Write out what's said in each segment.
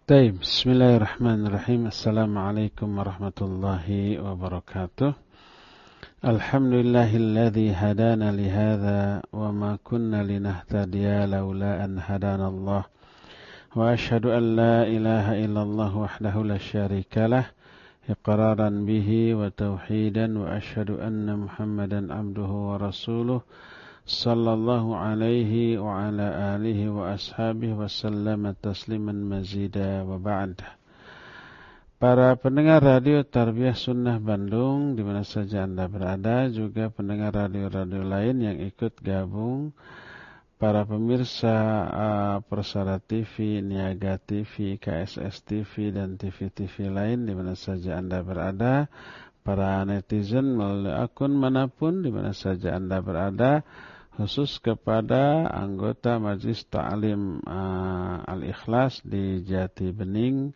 Baik, bismillahirrahmanirrahim. Assalamualaikum warahmatullahi wabarakatuh. Alhamdulillahilladzi hadana lihadza wa ma kunna linahtadiya laula an hadana Allah. Wa asyhadu an la ilaha illallah wahdahu la syarikalah iqraran bihi wa tauhidan wa asyhadu anna Muhammadan abduhu wa rasuluh sallallahu alaihi wa ala alihi wa ashabihi wa sallama tasliman mazida wa ba'd. Para pendengar radio Tarbiyah Sunnah Bandung di mana saja Anda berada, juga pendengar radio-radio lain yang ikut gabung, para pemirsa Persara TV, Niaga TV, KSS TV dan TV-TV lain di mana saja Anda berada, para netizen melalui akun manapun di mana saja Anda berada, khusus kepada anggota Majelis Ta'lim Al-Ikhlas di Jati Bening,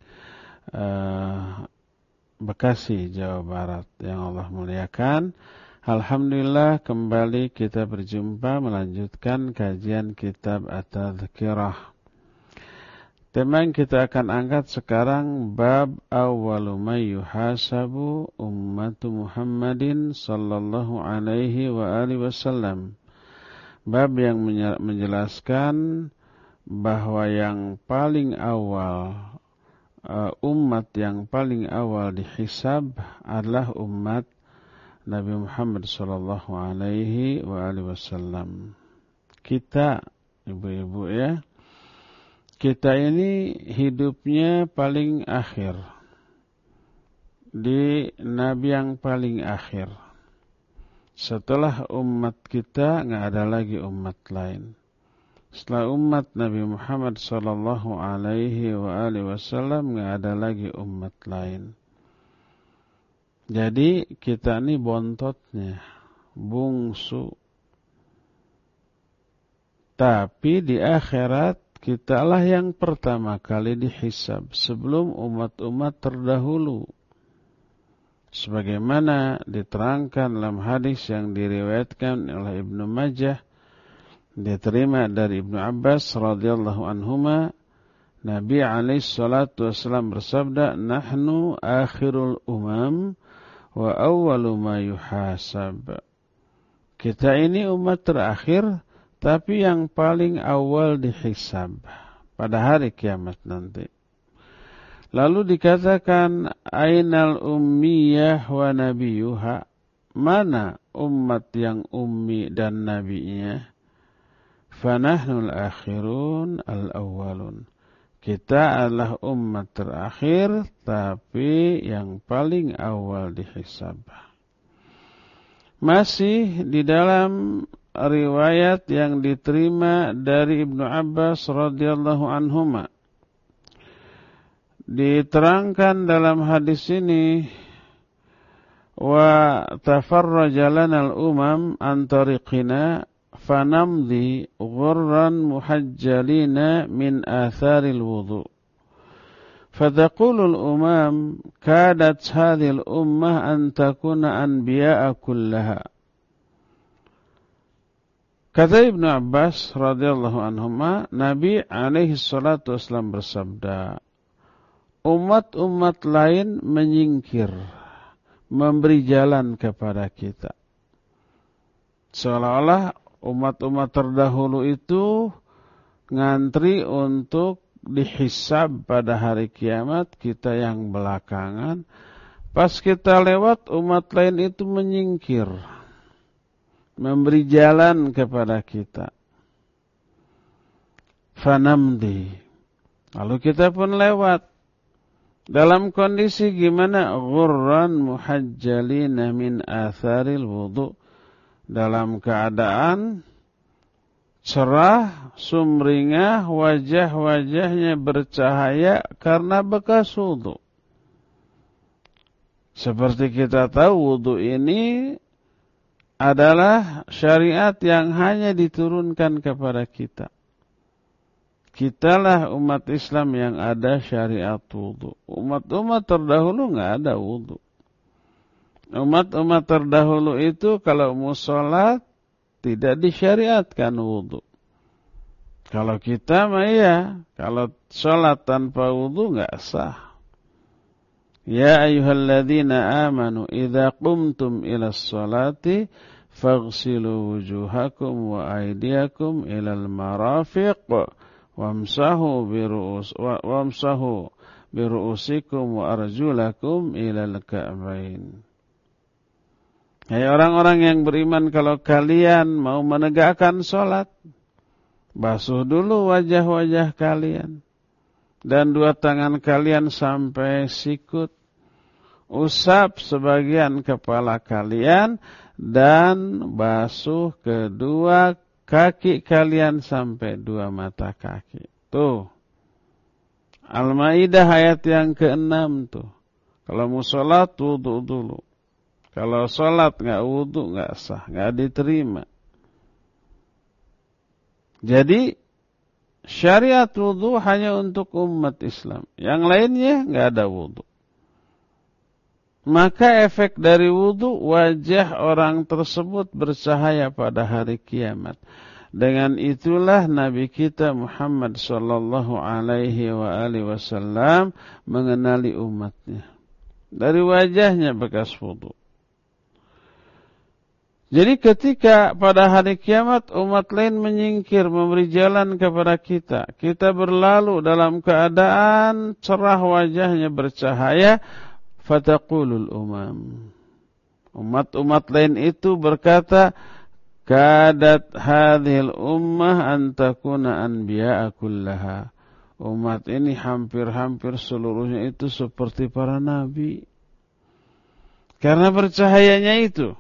Bekasi, Jawa Barat yang Allah muliakan. Alhamdulillah kembali kita berjumpa melanjutkan kajian kitab At-Tadhkirah. Tema yang kita akan angkat sekarang bab awwalu may yuhasabu ummatu Muhammadin sallallahu alaihi wa alihi wasallam. Bab yang menjelaskan bahwa yang paling awal, umat yang paling awal dihisab adalah umat Nabi Muhammad sallallahu alaihi wa alihi wasallam. Kita, ibu-ibu ya, kita ini hidupnya paling akhir, di Nabi yang paling akhir. Setelah umat kita nggak ada lagi umat lain. Setelah umat Nabi Muhammad sallallahu alaihi wa alihi wasallam nggak ada lagi umat lain. Jadi kita ini bontotnya, bungsu. Tapi di akhirat kitalah yang pertama kali dihisab sebelum umat-umat terdahulu. Sebagaimana diterangkan dalam hadis yang diriwayatkan oleh Ibnu Majah, diterima dari Ibnu Abbas radhiyallahu anhuma, Nabi alaihi salatu wasallam bersabda, "Nahnu akhirul umam wa awwalu ma yuhasab." Kita ini umat terakhir, tapi yang paling awal dihisab pada hari kiamat nanti. Lalu dikatakan, ainal ummiyah wa nabiyuha, mana umat yang ummi dan nabinya? Fanahnul akhirun al-awwalun. Kita adalah umat terakhir, tapi yang paling awal dihisab. Masih di dalam riwayat yang diterima dari Ibnu Abbas radhiyallahu anhuma, diterangkan dalam hadis ini, wa tafarraja lana al-umam an tariqina fanamdi ghurran muhajjalina min atharil wudu. Fataqulu al-umam kadat hadhihi al-ummah an takuna anbiya'a kullaha. Kata Ibnu Abbas radhiyallahu anhuma, Nabi alaihi salatu wasallam bersabda, umat-umat lain menyingkir, memberi jalan kepada kita. Seolah-olah umat-umat terdahulu itu ngantri untuk dihisab pada hari kiamat, kita yang belakangan. Pas kita lewat, umat lain itu menyingkir, memberi jalan kepada kita. Fanamdi. Lalu kita pun lewat. Dalam kondisi gimana? Ghurran muhajjalina min atharil wudu. Dalam keadaan cerah, sumringah, wajah-wajahnya bercahaya karena bekas wudu. Seperti kita tahu, wudu ini adalah syariat yang hanya diturunkan kepada kita. Kitalah umat Islam yang ada syariat wudu. Umat-umat terdahulu nggak ada wudu. Umat-umat terdahulu itu kalau mau sholat tidak disyariatkan wudu. Kalau kita mah iya, kalau sholat tanpa wudu nggak sah. Ya ayyuhalladzina amanu idza qumtum ilas sholati faghsilu wujuhakum wa aydiyakum ilal marafiq wamsahu biru'usikum wa arjulakum ilal ka'bain. Hai orang-orang yang beriman, kalau kalian mau menegakkan sholat, basuh dulu wajah-wajah kalian dan dua tangan kalian sampai sikut. Usap sebagian kepala kalian dan basuh kedua kaki kalian sampai dua mata kaki. Tuh. Al-Maidah ayat yang ke-6 tuh. Kalau mau sholat, wudu dulu. Kalau sholat nggak wudu, nggak sah, nggak diterima. Jadi syariat wudu hanya untuk umat Islam. Yang lainnya nggak ada wudu. Maka efek dari wudu, wajah orang tersebut bercahaya pada hari kiamat. Dengan itulah Nabi kita Muhammad sallallahu alaihi wasallam mengenali umatnya. Dari wajahnya bekas wudu. Jadi ketika pada hari kiamat umat lain menyingkir, memberi jalan kepada kita, kita berlalu dalam keadaan cerah wajahnya bercahaya, fataqulul umam. Umat-umat lain itu berkata, kadat hadhil ummah an takuna anbiya'a kullaha. Umat ini hampir-hampir seluruhnya itu seperti para nabi. Karena bercahayanya itu.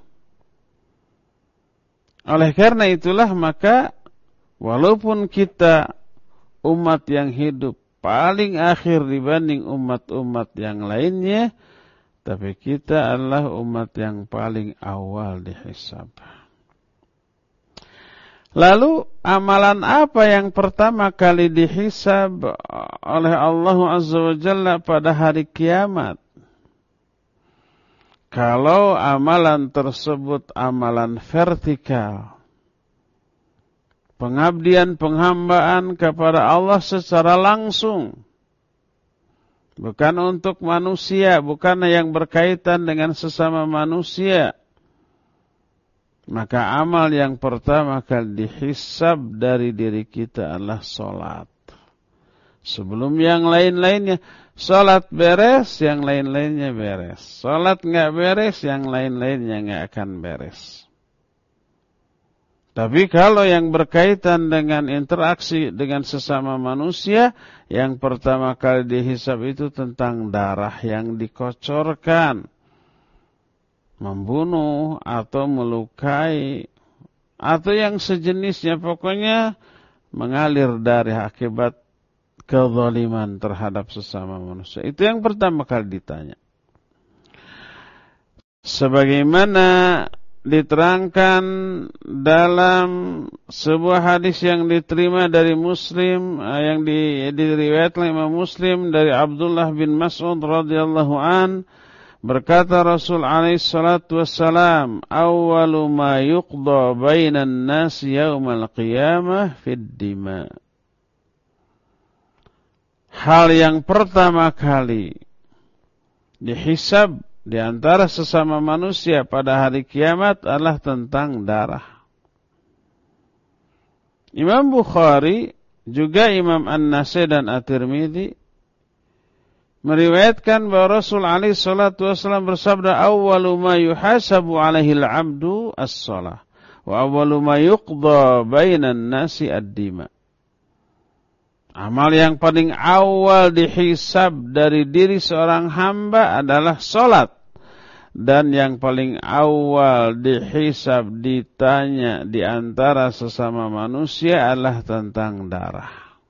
Oleh karena itulah maka walaupun kita umat yang hidup paling akhir dibanding umat-umat yang lainnya, tapi kita adalah umat yang paling awal dihisab. Lalu amalan apa yang pertama kali dihisab oleh Allah Azza wa Jalla pada hari kiamat? Kalau amalan tersebut amalan vertikal, pengabdian penghambaan kepada Allah secara langsung, bukan untuk manusia, bukan yang berkaitan dengan sesama manusia, maka amal yang pertama kali dihisab dari diri kita adalah sholat. Sebelum yang lain-lainnya, sholat beres, yang lain-lainnya beres. Sholat nggak beres, yang lain-lainnya nggak akan beres. Tapi kalau yang berkaitan dengan interaksi dengan sesama manusia, yang pertama kali dihisab itu tentang darah yang dikocorkan, membunuh atau melukai, atau yang sejenisnya, pokoknya mengalir darah akibat kezaliman terhadap sesama manusia. Itu yang pertama kali ditanya. Sebagaimana diterangkan dalam sebuah hadis yang diterima dari Muslim, yang diriwayatkan Imam Muslim dari Abdullah bin Mas'ud radhiyallahu an, berkata Rasul alaihi salatu wassalam, awwalu ma yuqda bainan nas yaumal qiyamah fid dima. Hal yang pertama kali dihisab di antara sesama manusia pada hari kiamat adalah tentang darah. Imam Bukhari juga Imam An-Nasai dan At-Tirmidzi meriwayatkan bahwa Rasul alaihi salatu wasallam bersabda, awwalu ma yuhasabu alaihi al-'abdu as-shalah wa awwalu ma yuqda bainan nasi ad-dima. Amal yang paling awal dihisab dari diri seorang hamba adalah sholat. Dan yang paling awal dihisab, ditanya di antara sesama manusia adalah tentang darah.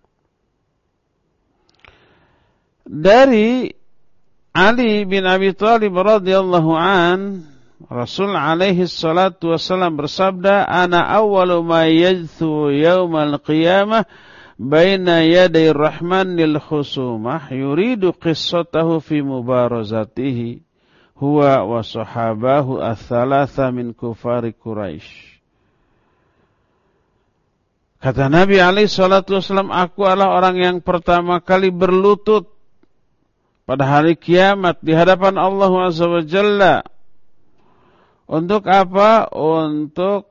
Dari Ali bin Abi Thalib radhiyallahu an, Rasul alaihi salatu wasallam bersabda, ana awwalu ma yajthu yaumal qiyamah baina yaday rahmanil khusumah yuridu qissatahu fi mubarazatihi huwa wa sahabahu ats-tsalatsa min kufari Quraisy. Kata Nabi alaihi salatu wasallam, aku adalah orang yang pertama kali berlutut pada hari kiamat di hadapan Allah Azza wa Jalla. Untuk apa? Untuk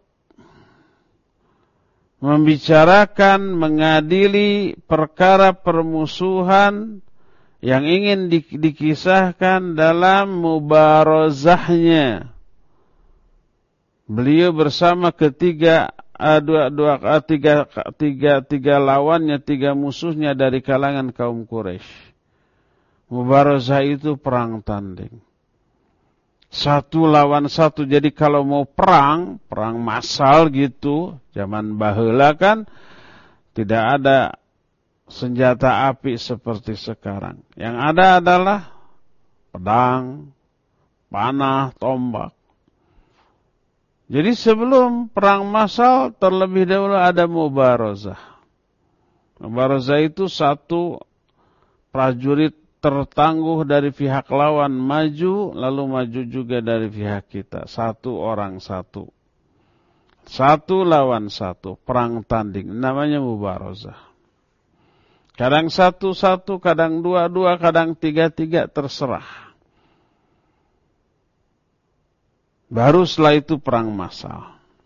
membicarakan, mengadili perkara permusuhan yang ingin dikisahkan dalam mubarazahnya. Beliau bersama tiga lawannya, tiga musuhnya dari kalangan kaum Quraisy. Mubarazah itu perang tanding. Satu lawan satu. Jadi kalau mau perang massal gitu, zaman baheula kan tidak ada senjata api seperti sekarang. Yang ada adalah pedang, panah, tombak. Jadi sebelum perang massal terlebih dahulu ada mubarazah. Mubarazah itu satu prajurit tertangguh dari pihak lawan maju, lalu maju juga dari pihak kita. Satu orang satu. Satu lawan satu. Perang tanding. Namanya mubarazah. Kadang satu-satu, kadang dua-dua, kadang tiga-tiga, terserah. Baru setelah itu perang massal.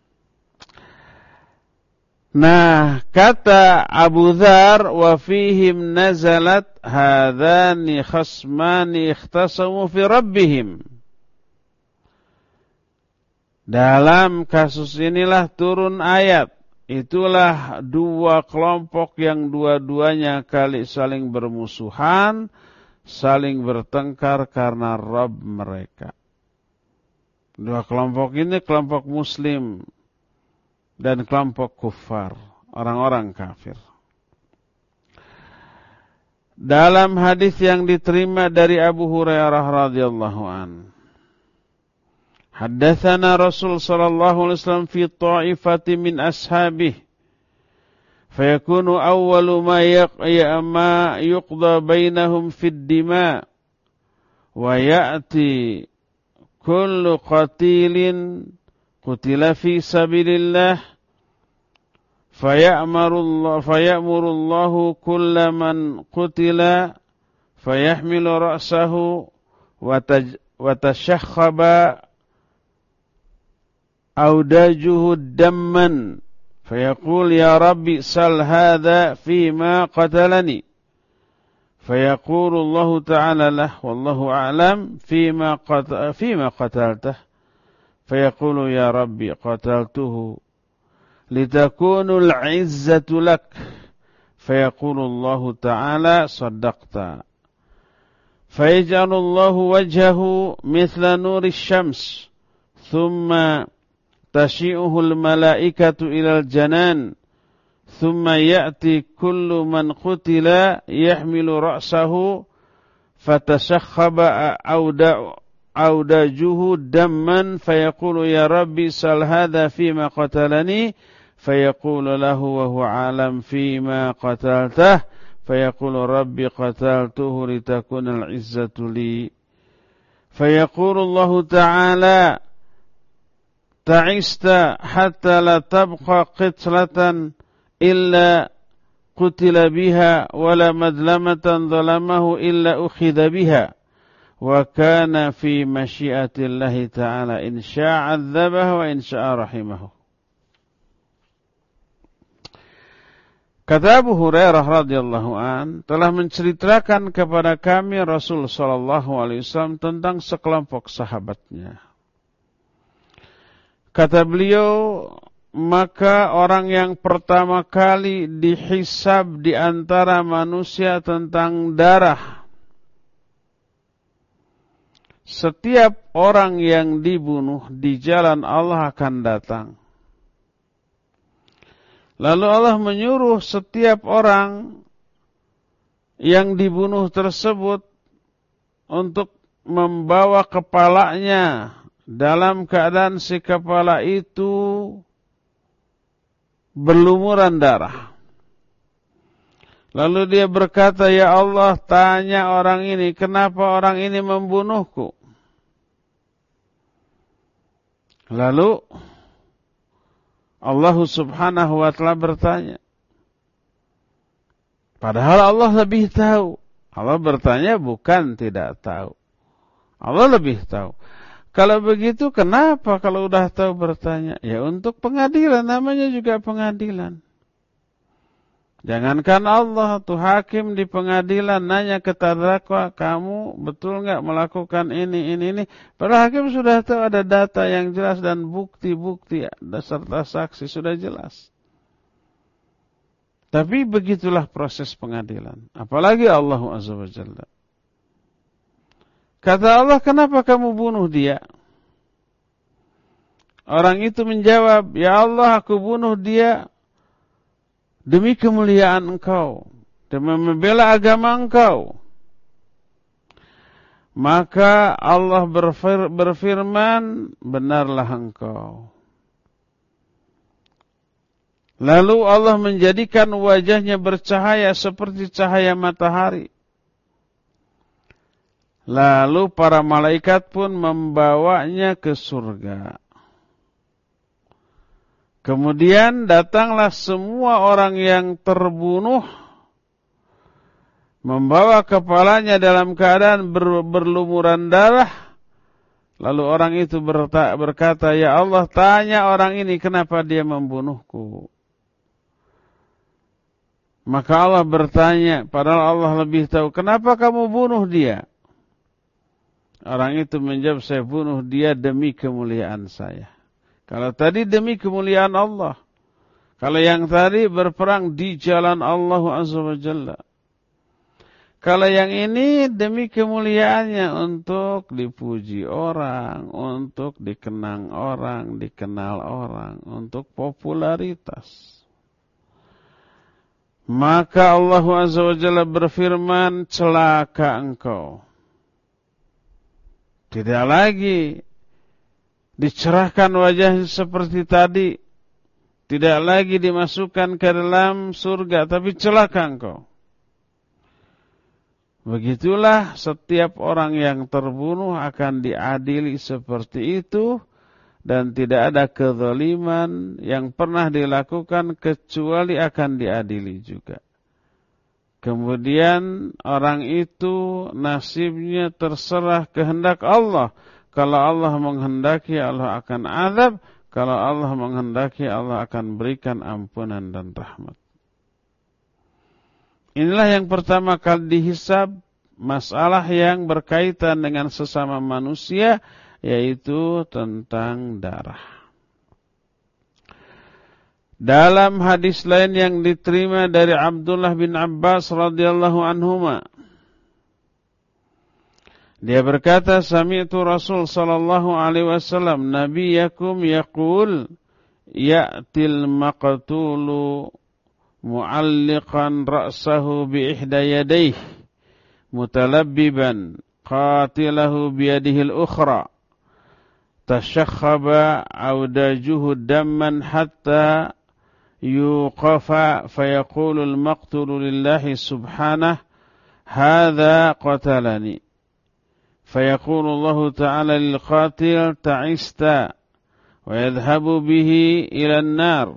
Nah, kata Abu Dzar, wa fihim nazalat hadani khasmani ikhtasamu fi rabbihim. Dalam kasus inilah turun ayat. Itulah dua kelompok yang dua-duanya kali saling bermusuhan, saling bertengkar karena Rabb mereka. Dua kelompok ini kelompok muslim dan kelompok kufar, orang-orang kafir. Dalam hadis yang diterima dari Abu Hurairah radhiyallahu an, haddatsana Rasul sallallahu alaihi wasallam fi ta'ifati min ashabihi fayakunu awwalu ma yuqda bainahum fid dima wa ya'ti kullu qatilin qutila fi sabilillah fayamurullahu kulla man qutila fayahmilu ra'sahu wa tashakhaba awdajuhu damman fayaqul ya rabbi sal hadha fima qatalani فيقول الله تعالى له والله أعلم فيما قتلته فيقول يا ربي قتلته لتكون العزة لك فيقول الله تعالى صدقت فيجعل الله وجهه مثل نور الشمس ثم تشيئه الملائكة إلى الجنان ثم يأتي كل من قتل يحمل رأسه فتشخب أوداجه دما فيقول يا ربي سل هذا فيما قتلني فيقول له وهو عالم فيما قتلته فيقول ربي قتلته لتكون العزة لي فيقول الله تعالى تعست حتى لا تبقى قتلة إلا قتل بها ولا مظلمة ظلمه إلا أخذ بها وكان في مشيئة الله تعالى إن شاء عذبه وإن شاء رحمه. Kata Abu Hurairah radhiyallahu an telah menceritakan kepada kami Rasul sallallahu alaihi wasallam tentang sekelompok sahabatnya. Kata beliau, maka orang yang pertama kali dihisab di antara manusia tentang darah. Setiap orang yang dibunuh di jalan Allah akan datang. Lalu Allah menyuruh setiap orang yang dibunuh tersebut untuk membawa kepalanya dalam keadaan si kepala itu berlumuran darah. Lalu dia berkata, ya Allah, tanya orang ini, kenapa orang ini membunuhku? Lalu Allah subhanahu wa ta'ala bertanya. Padahal Allah lebih tahu. Allah bertanya bukan tidak tahu. Allah lebih tahu. Kalau begitu kenapa kalau udah tahu bertanya? Ya untuk pengadilan, namanya juga pengadilan. Jangankan Allah, tuh hakim di pengadilan nanya ke terdakwa, kamu betul nggak melakukan ini. Padahal hakim sudah tahu ada data yang jelas dan bukti-bukti serta saksi sudah jelas. Tapi begitulah proses pengadilan. Apalagi Allah Azza wa Jalla. Kata Allah, kenapa kamu bunuh dia? Orang itu menjawab, ya Allah, aku bunuh dia demi kemuliaan Engkau, demi membela agama Engkau. Maka Allah berfirman, benarlah Engkau. Lalu Allah menjadikan wajahnya bercahaya seperti cahaya matahari. Lalu para malaikat pun membawanya ke surga. Kemudian datanglah semua orang yang terbunuh, membawa kepalanya dalam keadaan berlumuran darah. Lalu orang itu berkata, ya Allah, tanya orang ini kenapa dia membunuhku. Maka Allah bertanya, padahal Allah lebih tahu, kenapa kamu bunuh dia? Orang itu menjawab, saya bunuh dia demi kemuliaan saya. Kalau tadi demi kemuliaan Allah. Kalau yang tadi berperang di jalan Allah Azza wa Jalla. Kalau yang ini demi kemuliaannya, untuk dipuji orang, untuk dikenang orang, dikenal orang, untuk popularitas. Maka Allah Azza wa Jalla berfirman, celaka engkau. Tidak lagi dicerahkan wajahnya seperti tadi. Tidak lagi dimasukkan ke dalam surga, tapi celaka engkau. Begitulah setiap orang yang terbunuh akan diadili seperti itu. Dan tidak ada kezaliman yang pernah dilakukan kecuali akan diadili juga. Kemudian orang itu nasibnya terserah kehendak Allah. Kalau Allah menghendaki, Allah akan azab. Kalau Allah menghendaki, Allah akan berikan ampunan dan rahmat. Inilah yang pertama kali dihisab, masalah yang berkaitan dengan sesama manusia, yaitu tentang darah. Dalam hadis lain yang diterima dari Abdullah bin Abbas radhiyallahu anhuma, dia berkata, sami'tu Rasul sallallahu alaihi wasallam nabiyakum yaqul ya'til maqtulu mu'alliqan ra'sahu bi ihda yadayhi mutalabbiban qatilahu bi yadihi al-ukhra tashakhaba awdajuhu damman hatta yuqafa fayaqulu al-maqtulu lillahi subhanahu hadha qatalani. فيقول الله تعالى للقاتل تعست ويذهب به إلى النار.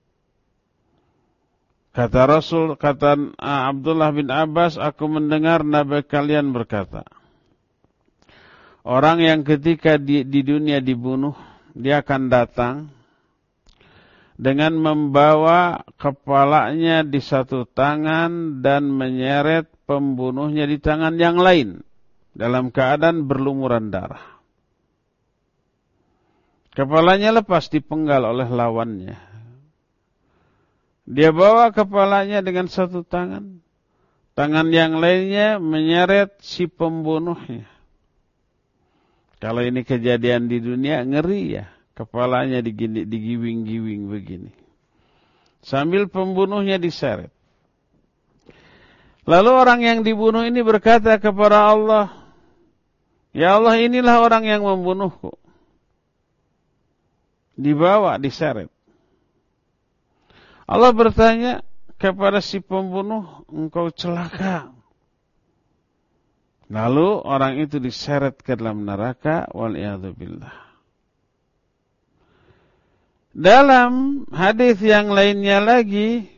Kata Abdullah bin Abbas, aku mendengar Nabi kalian berkata, orang yang ketika di dunia dibunuh, dia akan datang dengan membawa kepalanya di satu tangan dan menyeret pembunuhnya di tangan yang lain. Dalam keadaan berlumuran darah. Kepalanya lepas dipenggal oleh lawannya. Dia bawa kepalanya dengan satu tangan. Tangan yang lainnya menyeret si pembunuhnya. Kalau ini kejadian di dunia, ngeri ya. Kepalanya digiwing-giwing begini. Sambil pembunuhnya diseret. Lalu orang yang dibunuh ini berkata kepada Allah, ya Allah, inilah orang yang membunuhku. Dibawa, diseret. Allah bertanya kepada si pembunuh, engkau celaka. Lalu orang itu diseret ke dalam neraka, wal'iyadzubillah. Dalam hadis yang lainnya lagi,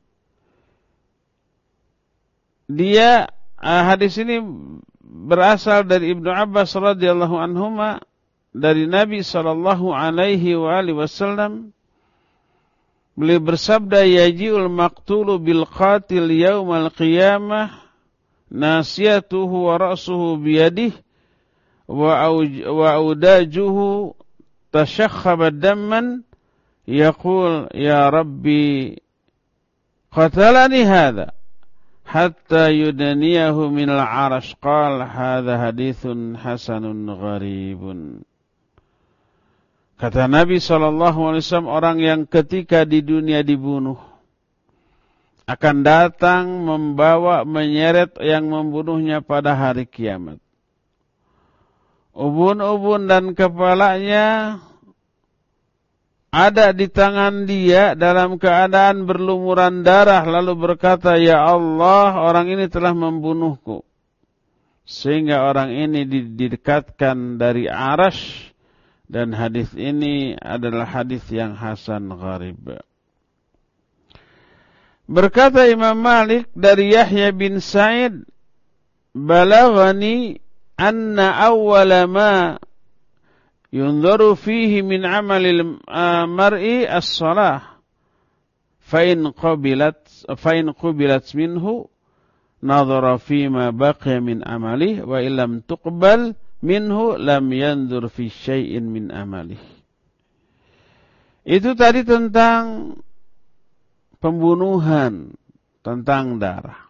hadis ini berasal dari Ibnu Abbas radhiyallahu anhuma dari Nabi sallallahu alaihi wasallam. Beliau bersabda, yaji'ul maqtulu bil qatil yaumal qiyamah nasiyatuhu wa ra'suhu biyadihi wa audajuhu tashakhkhaba damman yaqul ya rabbi qatalani hadha hatta yudaniyahu minal arash. Qala hadha hadithun hasanun gharibun. Kata Nabi SAW, orang yang ketika di dunia dibunuh akan datang membawa menyeret yang membunuhnya pada hari kiamat. Ubun-ubun dan kepalanya ada di tangan dia dalam keadaan berlumuran darah, lalu berkata, ya Allah, orang ini telah membunuhku. Sehingga orang ini didekatkan dari arash. Dan hadis ini adalah hadis yang hasan gharib. Berkata Imam Malik dari Yahya bin Sa'id, balaghani anna awwala ma yunzaru fihi min amalil mar'i as-salah fa in qubilat minhu nadhara fima baqiya min amalihi wa illam tuqbal minhu lam yanzur fi syai'in min amalih. Itu tadi tentang pembunuhan, tentang darah.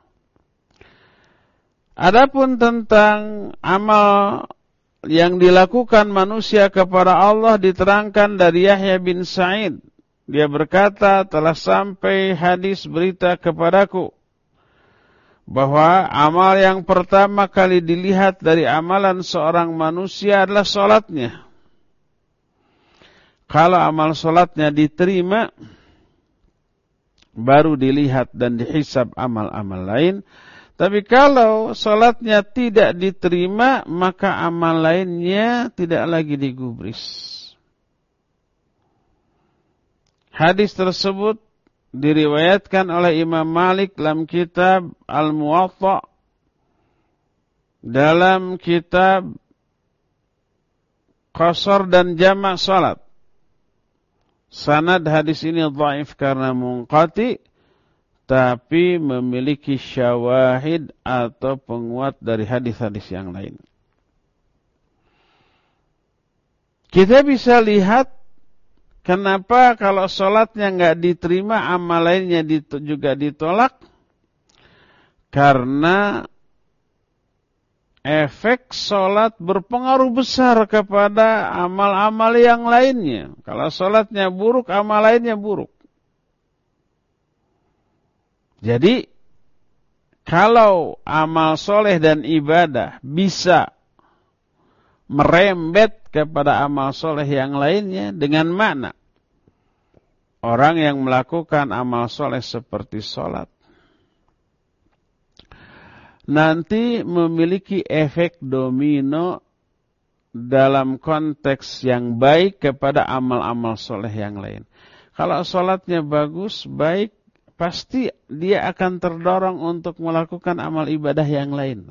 Adapun tentang amal yang dilakukan manusia kepada Allah diterangkan dari Yahya bin Sa'id. Dia berkata, telah sampai hadis berita kepadaku bahwa amal yang pertama kali dilihat dari amalan seorang manusia adalah sholatnya. Kalau amal sholatnya diterima, baru dilihat dan dihisab amal-amal lain. Tapi kalau sholatnya tidak diterima, maka amal lainnya tidak lagi digubris. Hadis tersebut diriwayatkan oleh Imam Malik dalam kitab Al-Muwatta, dalam kitab Qasar dan Jamak Salat. Sanad hadis ini dhaif karena munqati, tapi memiliki syawahid atau penguat dari hadis-hadis yang lain. Kita bisa lihat kenapa kalau sholatnya nggak diterima, amal lainnya juga ditolak? Karena efek sholat berpengaruh besar kepada amal-amal yang lainnya. Kalau sholatnya buruk, amal lainnya buruk. Jadi, kalau amal soleh dan ibadah bisa merembet kepada amal soleh yang lainnya, dengan mana? Orang yang melakukan amal soleh seperti sholat nanti memiliki efek domino dalam konteks yang baik kepada amal-amal soleh yang lain. Kalau sholatnya bagus, baik, pasti dia akan terdorong untuk melakukan amal ibadah yang lain.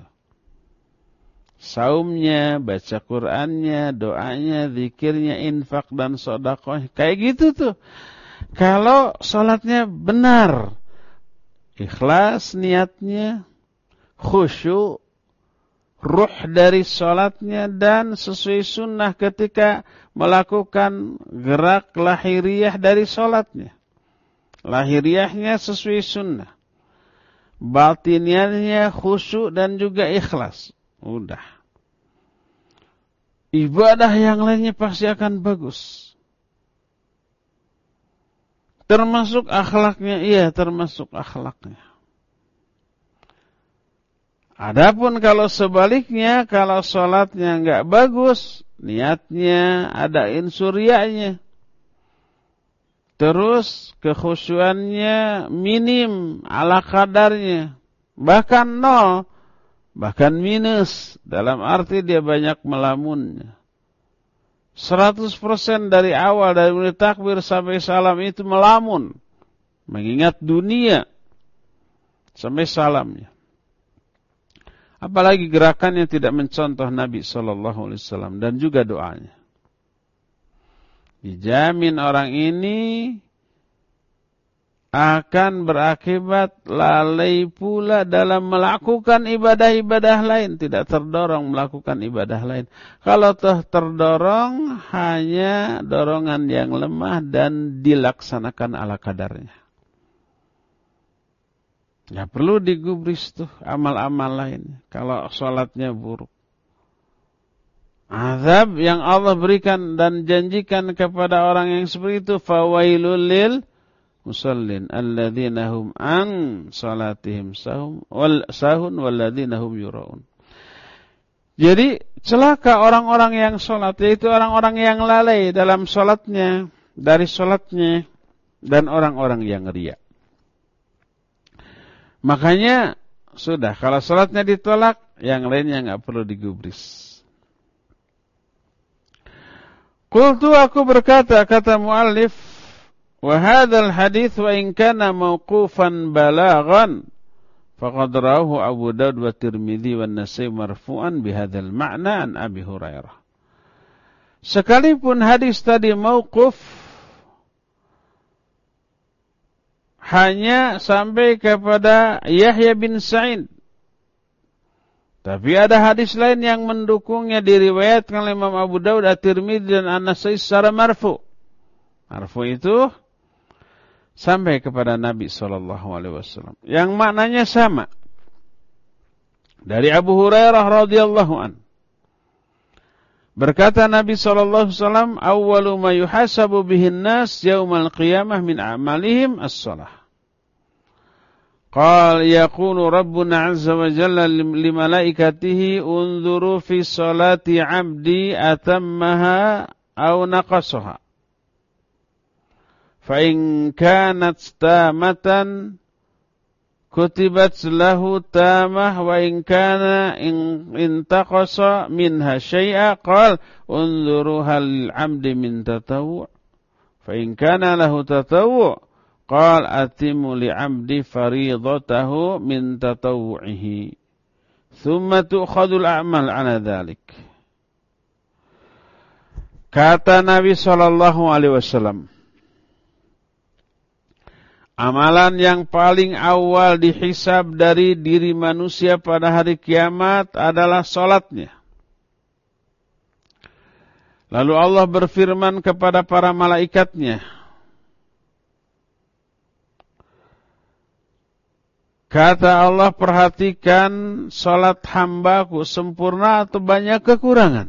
Saumnya, baca Qur'annya, doanya, zikirnya, infak dan sedekah, kayak gitu tuh. Kalau sholatnya benar, ikhlas niatnya, khusyuk, ruh dari sholatnya, dan sesuai sunnah ketika melakukan gerak lahiriah dari sholatnya. Lahiriahnya sesuai sunnah, batiniannya khusyuk dan juga ikhlas. Udah. Ibadah yang lainnya pasti akan bagus. Termasuk akhlaknya, iya termasuk akhlaknya. Adapun kalau sebaliknya, kalau sholatnya enggak bagus, niatnya ada insurianya, terus kekhusyuannya minim ala kadarnya, bahkan nol, bahkan minus, dalam arti dia banyak melamunnya. 100% dari awal, dari mulai takbir sampai salam itu melamun, mengingat dunia sampai salamnya. Apalagi gerakannya tidak mencontoh Nabi SAW dan juga doanya. Dijamin orang ini akan berakibat lalai pula dalam melakukan ibadah-ibadah lain. Tidak terdorong melakukan ibadah lain. Kalau terdorong, hanya dorongan yang lemah dan dilaksanakan ala kadarnya. Ya perlu digubris tuh amal-amal lain. Kalau sholatnya buruk. Azab yang Allah berikan dan janjikan kepada orang yang seperti itu. Fawailul lil musallin alladzina hum an salatihim sahun walladzina hum yuraun. Jadi celaka orang-orang yang salat, yaitu orang-orang yang lalai dalam salatnya, dari salatnya, dan orang-orang yang riya. Makanya sudah, kalau salatnya ditolak, yang lainnya enggak perlu digubris. Qultu, aku berkata, kata muallif, وهذا الحديث وإن كان موقوفا بلاغا فقد رواه أبو داود والترمذي والنسائي مرفوعا بهذا المعنى عن أبي هريرة. Sekalipun hadis tadi mauquf hanya sampai kepada Yahya bin Sa'id, tapi ada hadis lain yang mendukungnya diriwayatkan oleh Imam Abu Dawud, At-Tirmidzi dan An-Nasai secara marfu. Marfu itu sampai kepada Nabi SAW, yang maknanya sama. Dari Abu Hurairah radhiyallahu an, berkata Nabi SAW, awwalu ma yuhasabu bihin nas yaumal qiyamah min a'malihim as-salah. Qal yaqulu Rabbuna azza wa jalla li malaikatihi unzuru fi salati 'abdi atammaha aw naqasaha. فإن كانت تامة كتبت له تامة وإن كان انتقص منها شيئا قال انظروها للعبد من تطوع فإن كان له تطوع قال أتم لعبد فريضته من تطوعه ثم تؤخذ الأعمال على ذلك. Kata Nabi SAW, amalan yang paling awal dihisab dari diri manusia pada hari kiamat adalah salatnya. Lalu Allah berfirman kepada para malaikatnya, kata Allah, perhatikan salat hambaku sempurna atau banyak kekurangan.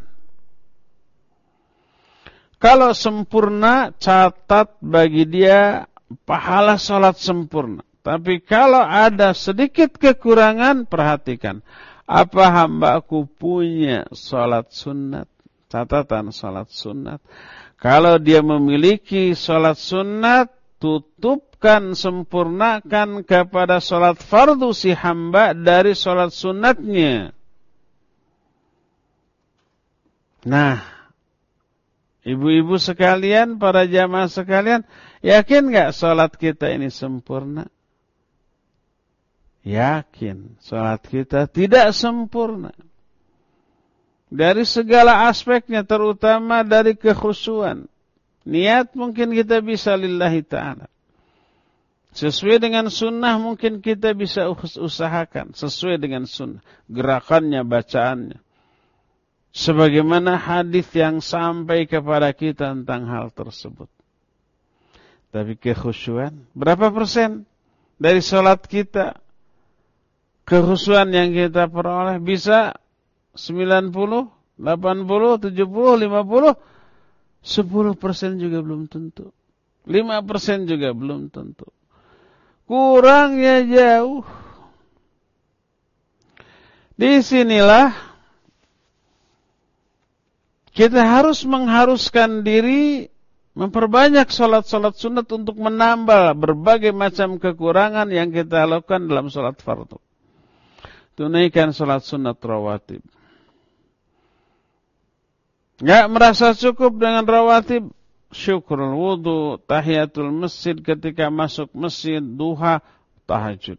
Kalau sempurna, catat bagi dia pahala salat sempurna. Tapi kalau ada sedikit kekurangan, perhatikan. Apa hambaku punya salat sunat? Catatan salat sunat. Kalau dia memiliki salat sunat, tutupkan, sempurnakan kepada salat fardu si hamba dari salat sunatnya. Nah, ibu-ibu sekalian, para jamaah sekalian, yakin gak salat kita ini sempurna? Yakin, salat kita tidak sempurna. Dari segala aspeknya, terutama dari kekhusyuan. Niat mungkin kita bisa lillahi ta'ala. Sesuai dengan sunnah mungkin kita bisa usahakan. Sesuai dengan sunnah. Gerakannya, bacaannya. Sebagaimana hadis yang sampai kepada kita tentang hal tersebut. Tapi kekhusyuan, berapa persen dari salat kita, kekhusyuan yang kita peroleh bisa 90, 80, 70, 50, 10% juga belum tentu. 5% juga belum tentu. Kurangnya jauh. Disinilah kita harus mengharuskan diri memperbanyak salat-salat sunat untuk menambal berbagai macam kekurangan yang kita lakukan dalam salat fardu. Tunaikan salat sunat rawatib. Enggak merasa cukup dengan rawatib, syukrul wudu, tahiyatul masjid ketika masuk masjid, duha, tahajud.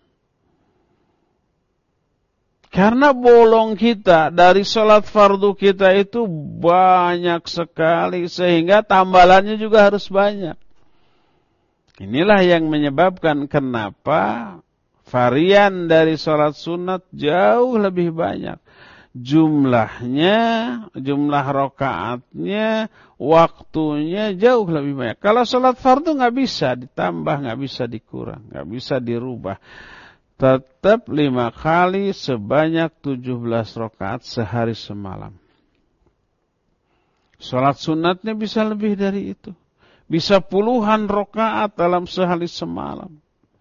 Karena bolong kita dari sholat fardu kita itu banyak sekali, sehingga tambalannya juga harus banyak. Inilah yang menyebabkan kenapa varian dari sholat sunat jauh lebih banyak. Jumlahnya, jumlah rakaatnya, waktunya jauh lebih banyak. Kalau sholat fardu nggak bisa ditambah, nggak bisa dikurang, nggak bisa dirubah. Tetap 5 kali sebanyak 17 rakaat sehari semalam. Sholat sunatnya bisa lebih dari itu. Bisa puluhan rakaat dalam sehari semalam.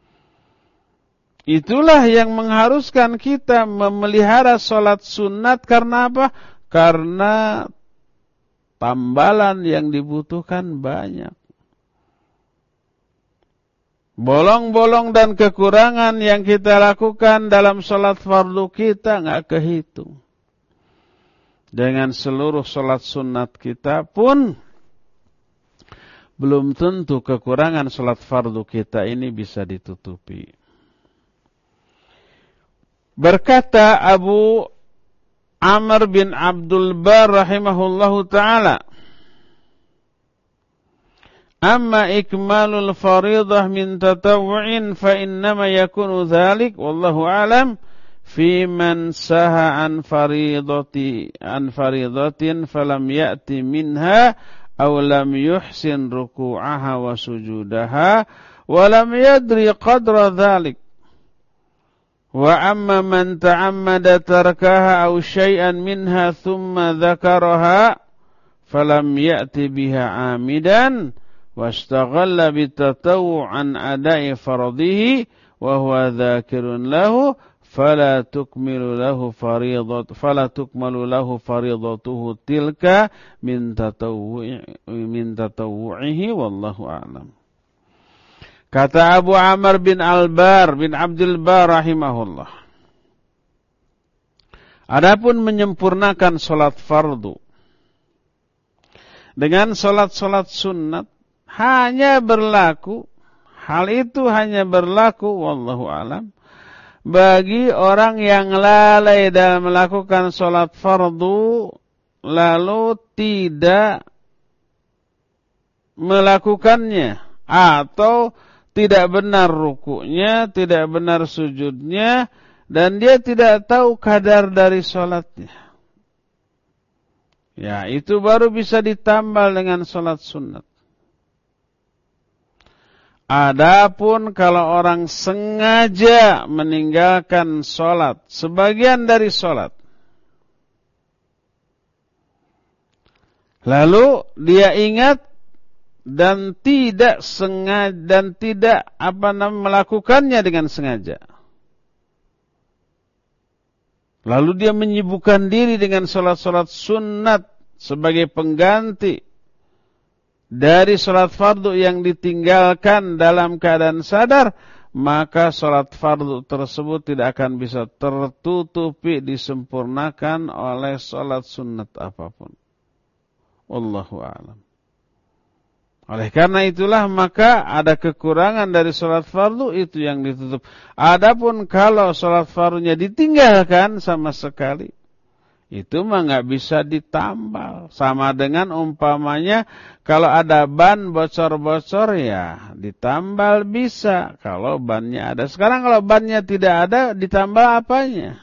Itulah yang mengharuskan kita memelihara sholat sunat. Karena apa? Karena tambalan yang dibutuhkan banyak. Bolong-bolong dan kekurangan yang kita lakukan dalam sholat fardu kita nggak kehitung. Dengan seluruh sholat sunat kita pun belum tentu kekurangan sholat fardu kita ini bisa ditutupi. Berkata Abu Amr bin Abdul Bar rahimahullahu ta'ala, amma ikmalul faridah min tatawu'in fa innama yakunu dhalik wallahu alam fi man saha an faridatin falam ya'ti minha aw lam yuhsin ruku'aha wa sujudaha wa lam yadri qadra dhalik wa amma man ta'ammada tarkaha aw syai'an minha thumma dhakaraha falam ya'ti biha amidan واستغل بالتطوع عن أداء فرضه وهو ذاكر له فلا تكمل له فريضته تلك من تطوعه والله أعلم. Kata Abu Amr bin Al-Bar bin Abdul Bar rahimahullah, adapun menyempurnakan salat fardu dengan salat-salat sunnat hanya berlaku, hal itu hanya berlaku wallahu alam bagi orang yang lalai dalam melakukan sholat fardu lalu tidak melakukannya, atau tidak benar rukunya, tidak benar sujudnya, dan dia tidak tahu kadar dari sholatnya. Ya, itu baru bisa ditambal dengan sholat sunat. Adapun kalau orang sengaja meninggalkan sholat, sebagian dari sholat, lalu dia ingat dan tidak sengaja dan tidak melakukannya dengan sengaja, lalu dia menyibukkan diri dengan sholat-sholat sunat sebagai pengganti dari sholat fardu yang ditinggalkan dalam keadaan sadar, maka sholat fardu tersebut tidak akan bisa tertutupi disempurnakan oleh sholat sunat apapun. Wallahu a'lam. Oleh karena itulah maka ada kekurangan dari sholat fardu itu yang ditutup. Adapun kalau sholat fardunya ditinggalkan sama sekali, itu mah nggak bisa ditambal. Sama dengan umpamanya kalau ada ban bocor-bocor ya ditambal bisa kalau bannya ada. Sekarang kalau bannya tidak ada, ditambal apanya?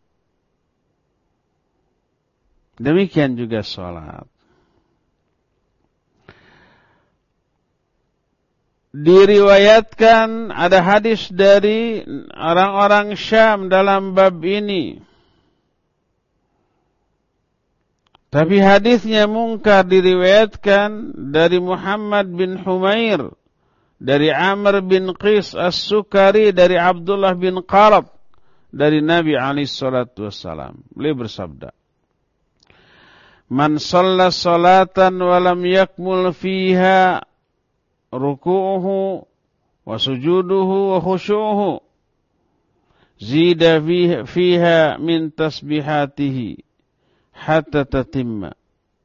Demikian juga sholat. Diriwayatkan ada hadis dari orang-orang Syam dalam bab ini. Tapi hadisnya mungkar, diriwayatkan dari Muhammad bin Humair, dari Amr bin Qis As-Sukari, dari Abdullah bin Qarab, dari Nabi SAW. Beliau bersabda, man shalla salatan walam yakmul fiha ruku'uhu wa sujuduhu wa khushu'uhu zida fiha min tasbihatihi hatta tatimma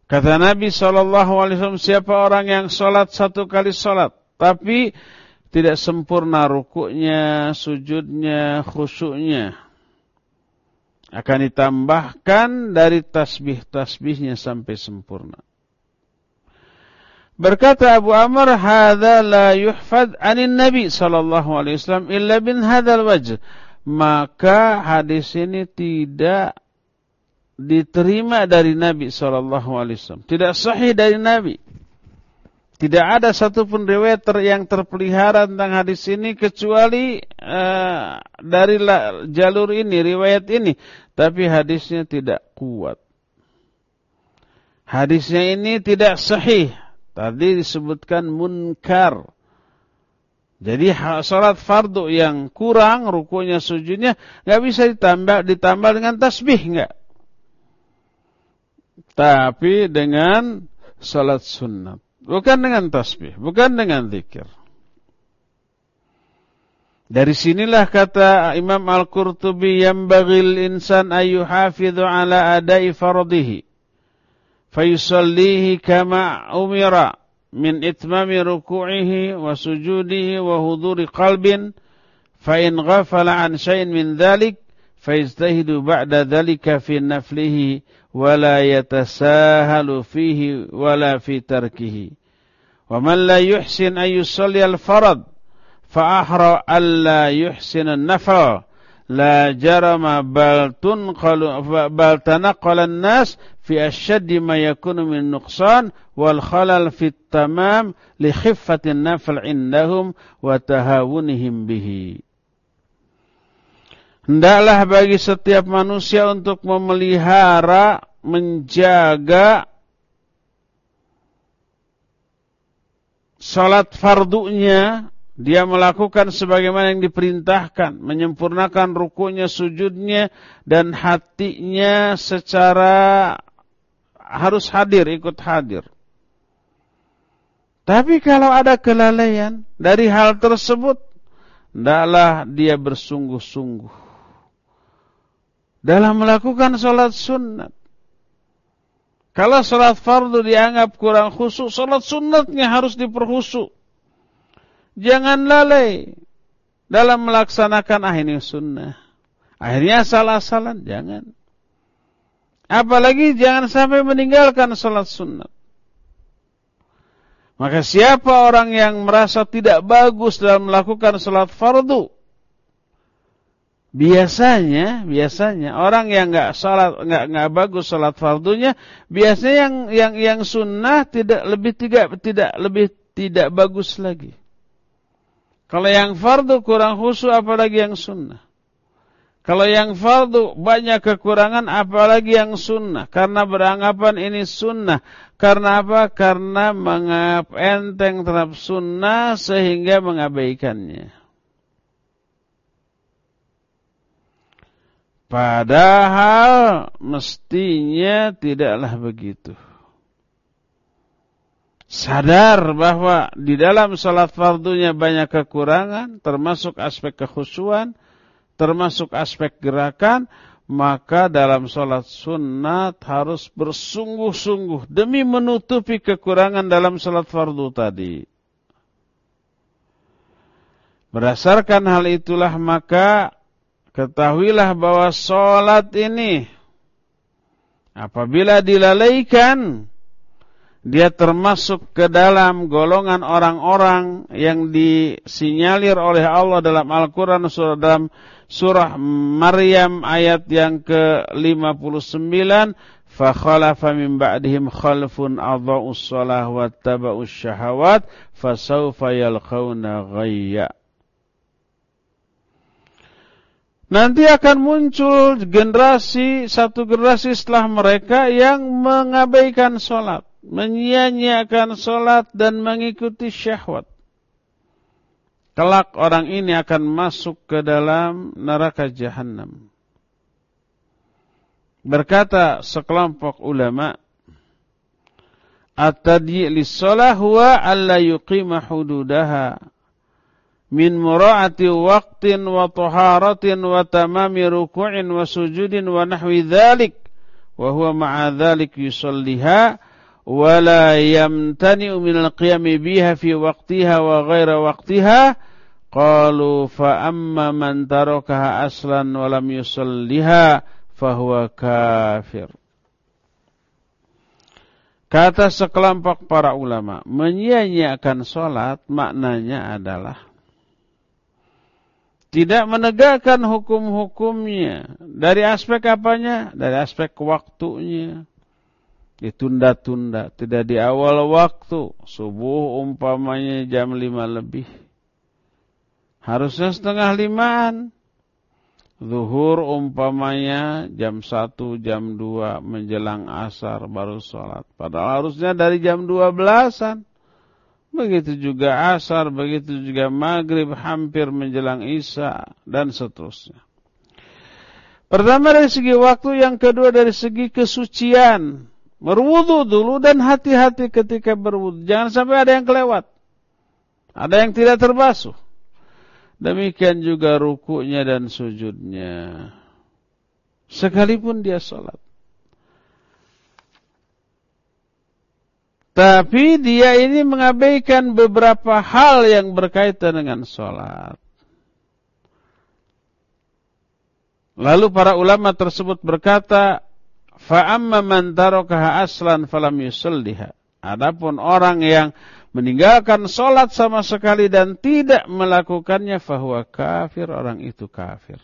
Kata Nabi SAW, siapa orang yang sholat satu kali sholat, tapi tidak sempurna rukuknya, sujudnya, khusyuknya, akan ditambahkan dari tasbih-tasbihnya sampai sempurna. Berkata Abu Amr, hadza la yuhfad 'anin Nabi SAW illa bin hadzal wajh. Maka hadis ini tidak diterima dari Nabi SAW. Tidak sahih dari Nabi. Tidak ada satupun riwayat yang terpelihara tentang hadis ini kecuali dari jalur ini, riwayat ini. Tapi hadisnya tidak kuat. Hadisnya ini tidak sahih. Tadi disebutkan munkar. Jadi salat fardu yang kurang rukunya, sujudnya nggak bisa ditambah dengan tasbih, nggak. Tapi dengan salat sunnat, bukan dengan tasbih, bukan dengan zikir. Dari sinilah kata Imam Al-Qurtubi, yanbaghil insan ayyuhafidhu ala adai fardihi fayusallihi kama umira min itmami ruku'ihi wa sujudihi wa huduri qalbin fa in ghafala an syai'in min dhalik fayajtahidu ba'da dhalika fi naflihi ولا يتساهل فيه ولا في تركه ومن لا يحسن أن يصلي الفرض فأحرى ألا يحسن النفل لا جرم بل تنقل الناس في أشد ما يكون من نقصان والخلل في التمام لخفة النفل عندهم وتهاونهم به. Hendaklah bagi setiap manusia untuk memelihara, menjaga salat fardunya. Dia melakukan sebagaimana yang diperintahkan, menyempurnakan rukunya, sujudnya, dan hatinya secara harus hadir, ikut hadir. Tapi kalau ada kelalaian dari hal tersebut, hendaklah dia bersungguh-sungguh dalam melakukan salat sunnat. Kalau salat fardu dianggap kurang khusyuk, salat sunnatnya harus diperkhusyuk. Jangan lalai dalam melaksanakan ini sunnah. Akhirnya salah-salah, jangan. Apalagi jangan sampai meninggalkan salat sunnat. Maka siapa orang yang merasa tidak bagus dalam melakukan salat fardu, biasanya orang yang enggak bagus salat fardunya, biasanya yang sunnah tidak bagus lagi. Kalau yang fardu kurang khusyuk, apalagi yang sunnah. Kalau yang fardu banyak kekurangan, apalagi yang sunnah. Karena beranggapan ini sunnah. Karena apa? Karena menganggap enteng terhadap sunnah sehingga mengabaikannya. Padahal mestinya tidaklah begitu. Sadar bahwa di dalam salat fardunya banyak kekurangan, termasuk aspek kekhusyuan, termasuk aspek gerakan, maka dalam salat sunat harus bersungguh-sungguh demi menutupi kekurangan dalam salat fardu tadi. Berdasarkan hal itulah maka ketahuilah bahwa salat ini apabila dilalaikan, dia termasuk ke dalam golongan orang-orang yang disinyalir oleh Allah dalam Al-Quran dalam surah Maryam ayat yang ke-59, فَخَلَفَ مِنْ بَعْدِهِمْ خَلْفٌ أَضَاعُوا الصَّلَاةَ وَاتَّبَعُوا الشَّهَوَاتِ فَسَوْفَ يَلْقَوْنَ غَيًّا. Nanti akan muncul satu generasi setelah mereka yang mengabaikan sholat, menyia-nyiakan sholat dan mengikuti syahwat. Kelak orang ini akan masuk ke dalam neraka Jahannam. Berkata sekelompok ulama, at-tadyi' lis-shalah huwa alla yuqima hududaha min mura'ati waqtin wa taharatin wa tamami ruku'in wa sujudin wa nahwi dhalik wa huwa ma'a dhalik yusalliha wa la yamtani'u minal qiyami biha fi waqtiha wa ghaira waqtiha, qalu fa amma man tarakaha aslan wa lam yusalliha fahuwa kafir. Kata sekelompok para ulama, menyia-nyiakan sholat maknanya adalah tidak menegakkan hukum-hukumnya. Dari aspek apanya? Dari aspek waktunya. Ditunda-tunda, tidak di awal waktu. Subuh umpamanya jam 5 lebih. Harusnya 4:30. Zuhur umpamanya jam 1, jam 2 menjelang asar baru sholat. Padahal harusnya dari jam 12-an. Begitu juga asar, begitu juga maghrib hampir menjelang isya, dan seterusnya. Pertama dari segi waktu, yang kedua dari segi kesucian. Berwudu dulu dan hati-hati ketika berwudu. Jangan sampai ada yang kelewat. Ada yang tidak terbasuh. Demikian juga rukunya dan sujudnya. Sekalipun dia sholat. Tapi dia ini mengabaikan beberapa hal yang berkaitan dengan sholat. Lalu para ulama tersebut berkata, fa'amma man tarakaha aslan falam yusalliha. Adapun orang yang meninggalkan sholat sama sekali dan tidak melakukannya, fahuwa kafir, orang itu kafir.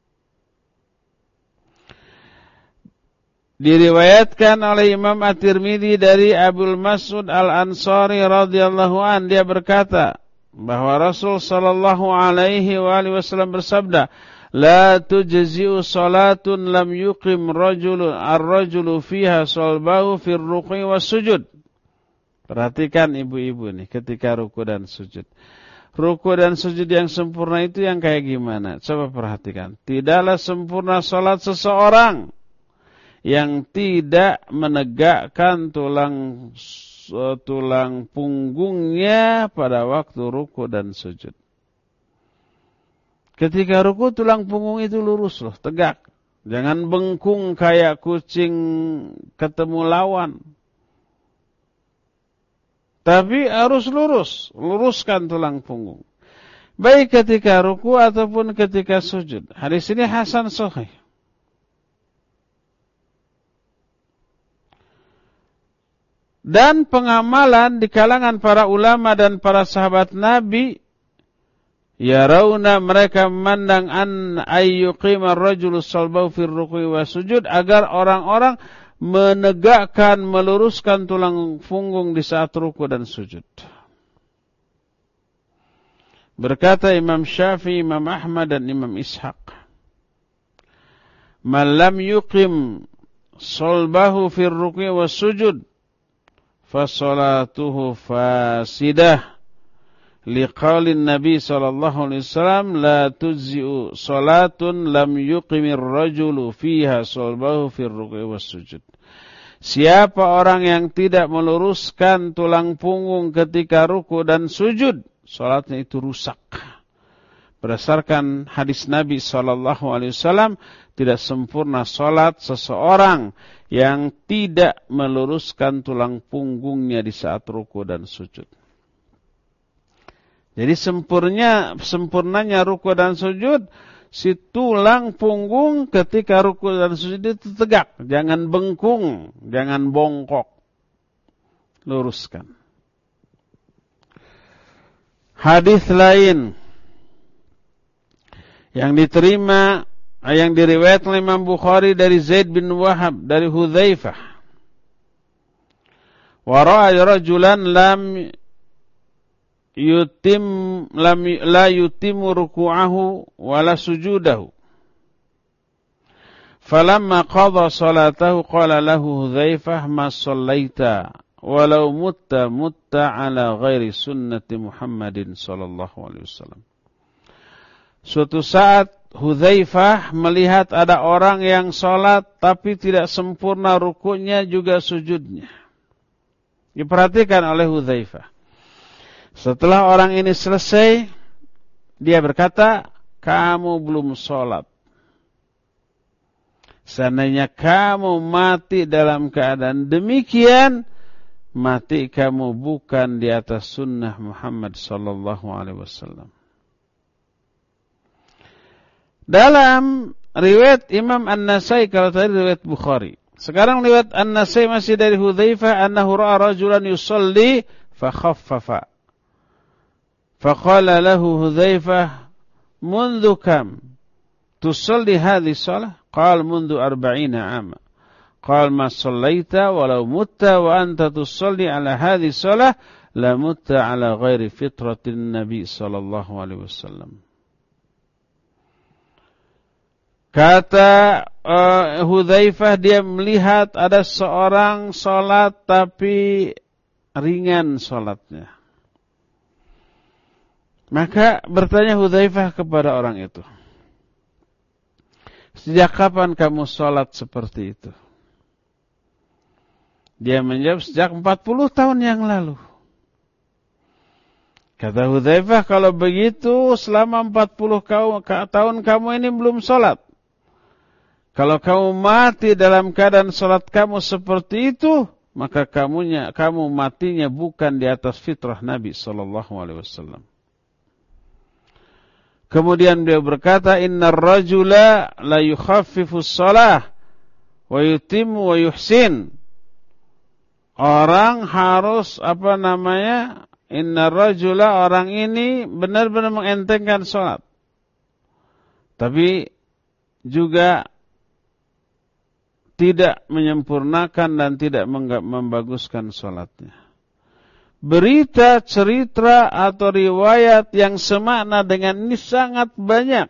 Diriwayatkan oleh Imam At-Tirmidzi dari Abul Mas'ud Al-Ansari radhiyallahu an, dia berkata bahwa Rasul sallallahu alaihi wasallam bersabda, la tujzi'u salatun lam yuqim ar-rajulu fiha salbahu fir ruku'i was sujud. Perhatikan ibu-ibu nih ketika ruku dan sujud. Ruku dan sujud yang sempurna itu yang kayak gimana? Coba perhatikan. Tidaklah sempurna salat seseorang yang tidak menegakkan tulang punggungnya pada waktu ruku dan sujud. Ketika ruku tulang punggung itu lurus loh, tegak. Jangan bengkung kayak kucing ketemu lawan. Tapi harus lurus, luruskan tulang punggung. Baik ketika ruku ataupun ketika sujud. Hadis ini hasan sahih. Dan pengamalan di kalangan para ulama dan para sahabat Nabi, yarawna, mereka memandang an ayyuqima ar-rajulu salbahu fir ruku'i was sujud, agar orang-orang menegakkan, meluruskan tulang punggung di saat ruku dan sujud. Berkata Imam Syafi'i, Imam Ahmad dan Imam Ishaq, man lam yuqim salbahu fir ruku'i was sujud fasalatuhu fasidah, liqaulin Nabi sallallahu alaihi wasallam, la tujzi'u salatun lam yuqimir rajulu fiha salbahu fir ruku'i was sujud. Siapa orang yang tidak meluruskan tulang punggung ketika ruku dan sujud, salatnya itu rusak. Berdasarkan hadis Nabi sallallahu alaihi wasallam, tidak sempurna salat seseorang yang tidak meluruskan tulang punggungnya di saat ruku dan sujud. Jadi sempurnanya ruku dan sujud, si tulang punggung ketika ruku dan sujud itu tegak, jangan bengkung, jangan bongkok. Luruskan. Hadis lain yang diterima, yang diriwayatkan oleh Imam Bukhari dari Zaid bin Wahab dari Hudzaifah. Wa ra'a rajulan la yutimu ruku'ahu wa la sujudahu. Falamma qada salatahu qala lahu Hudzaifah ma shallaita walau mutta ala ghairi sunnati Muhammadin sallallahu alaihi wasallam. Suatu saat Hudzaifah melihat ada orang yang sholat tapi tidak sempurna rukunya juga sujudnya. Diperhatikan oleh Hudzaifah. Setelah orang ini selesai, dia berkata, kamu belum sholat. Seandainya kamu mati dalam keadaan demikian, mati kamu bukan di atas sunnah Muhammad sallallahu alaihi wasallam. Dalam riwayat Imam An-Nasai, kalau tadi riwayat Bukhari, sekarang riwayat An-Nasai masih dari Hudzaifah annahu ra'a rajulan yusalli fa khaffafa. Faqala lahu Hudzaifah, "Mundu kam tusalli hadhihi shalah?" Qala, "Mundu 40 'ama." Qala, "Ma sallaita walau mutta wa anta tusalli ala hadhihi shalah la mutta ala ghairi fitratin Nabi sallallahu alaihi wasallam." Kata Hudzaifah, dia melihat ada seorang salat tapi ringan salatnya. Maka bertanya Hudzaifah kepada orang itu, "Sejak kapan kamu salat seperti itu?" Dia menjawab, "Sejak 40 tahun yang lalu." Kata Hudzaifah, "Kalau begitu selama 40 tahun kamu ini belum salat. Kalau kamu mati dalam keadaan salat kamu seperti itu, maka kamu matinya bukan di atas fitrah Nabi sallallahu alaihi wasallam." Kemudian beliau berkata, "Innar rajula la yukhaffifu shalah wa yutimmu wa yuhsin." Orang harus innar rajula, orang ini benar-benar mengentengkan salat, tapi juga tidak menyempurnakan dan tidak membaguskan salatnya. Berita, cerita atau riwayat yang semakna dengan ini sangat banyak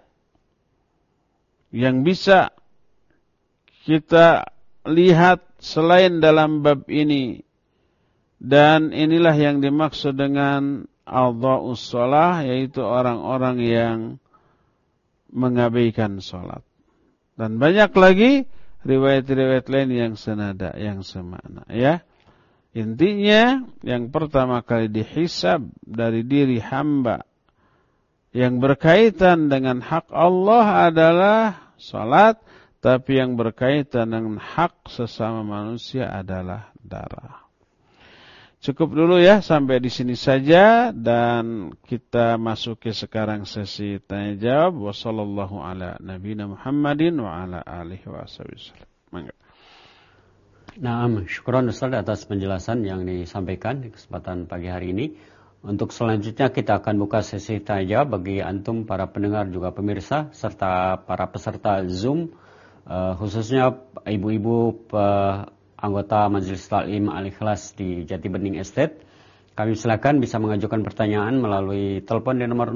yang bisa kita lihat selain dalam bab ini. Dan inilah yang dimaksud dengan adha'us shalah, yaitu orang-orang yang mengabaikan salat. Dan banyak lagi riwayat-riwayat lain yang senada, yang semakna, ya. Intinya, yang pertama kali dihisab dari diri hamba yang berkaitan dengan hak Allah adalah salat, tapi yang berkaitan dengan hak sesama manusia adalah darah. Cukup dulu ya, sampai di sini saja, dan kita masuki sekarang sesi tanya jawab. Wassallallahu ala nabiyina Muhammadin wa ala alihi wa sahbihi. Mangga. Naam, syukran Ustaz atas penjelasan yang disampaikan di kesempatan pagi hari ini. Untuk selanjutnya kita akan buka sesi tanya jawab bagi antum para pendengar juga pemirsa serta para peserta Zoom, khususnya ibu-ibu anggota Majelis Taklim Al-Ikhlas di Jati Bening Estate. Kami silakan bisa mengajukan pertanyaan melalui telepon di nomor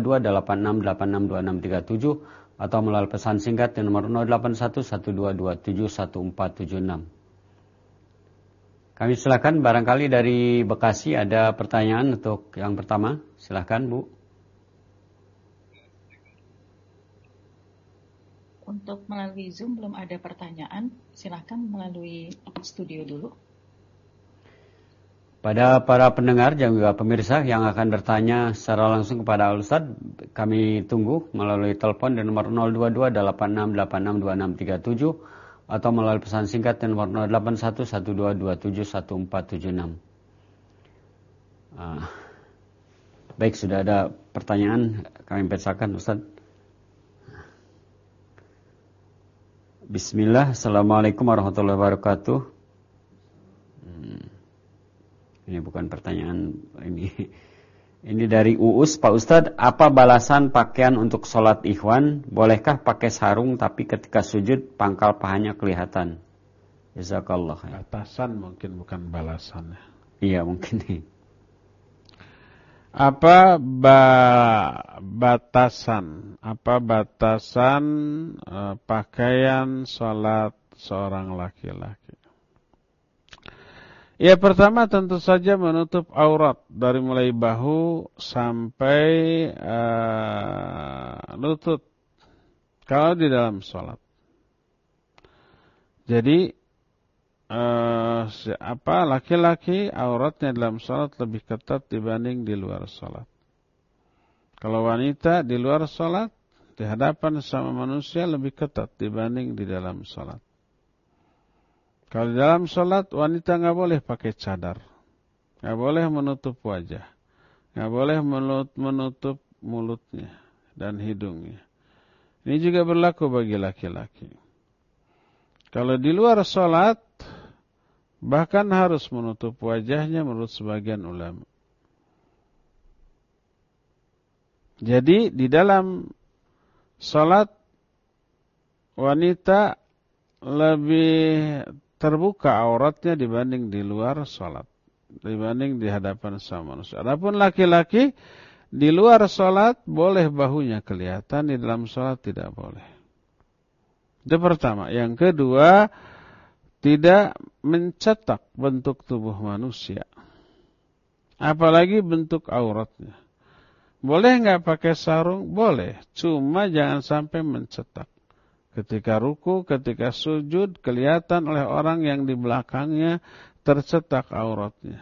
02286862637 atau melalui pesan singkat di nomor 081122714776. Kami silakan, barangkali dari Bekasi ada pertanyaan untuk yang pertama. Silakan, Bu. Untuk melalui Zoom belum ada pertanyaan, silahkan melalui studio dulu. Pada para pendengar dan juga pemirsa yang akan bertanya secara langsung kepada Al-Ustaz, kami tunggu melalui telepon di nomor 02286862637 atau melalui pesan singkat di nomor 081122771476. Baik, sudah ada pertanyaan, kami bacakan, Ustaz. Bismillah, Assalamualaikum warahmatullahi wabarakatuh. Ini bukan pertanyaan ini. Ini dari Uus, Pak Ustadz, apa balasan pakaian untuk sholat ikhwan? Bolehkah pakai sarung tapi ketika sujud pangkal pahanya kelihatan? Jazakallah. Batasan mungkin, bukan balasan. Iya mungkin. Apa batasan? Apa batasan pakaian sholat seorang laki-laki? Ya, pertama tentu saja menutup aurat dari mulai bahu sampai lutut kalau di dalam sholat. Jadi laki-laki auratnya dalam sholat lebih ketat dibanding di luar sholat. Kalau wanita di luar sholat di hadapan sama manusia lebih ketat dibanding di dalam sholat. Kalau di dalam sholat wanita nggak boleh pakai cadar, Nggak boleh menutup wajah. Nggak boleh menutup mulutnya dan hidungnya. Ini juga berlaku bagi laki-laki. Kalau di luar sholat, bahkan harus menutup wajahnya menurut sebagian ulama. Jadi di dalam sholat, wanita lebih terbuka auratnya dibanding di luar sholat, dibanding di hadapan sama manusia. Adapun laki-laki di luar sholat boleh bahunya kelihatan, di dalam sholat tidak boleh. Itu pertama. Yang kedua, tidak mencetak bentuk tubuh manusia, apalagi bentuk auratnya. Boleh nggak pakai sarung? Boleh, cuma jangan sampai mencetak. Ketika ruku, ketika sujud, kelihatan oleh orang yang di belakangnya tercetak auratnya.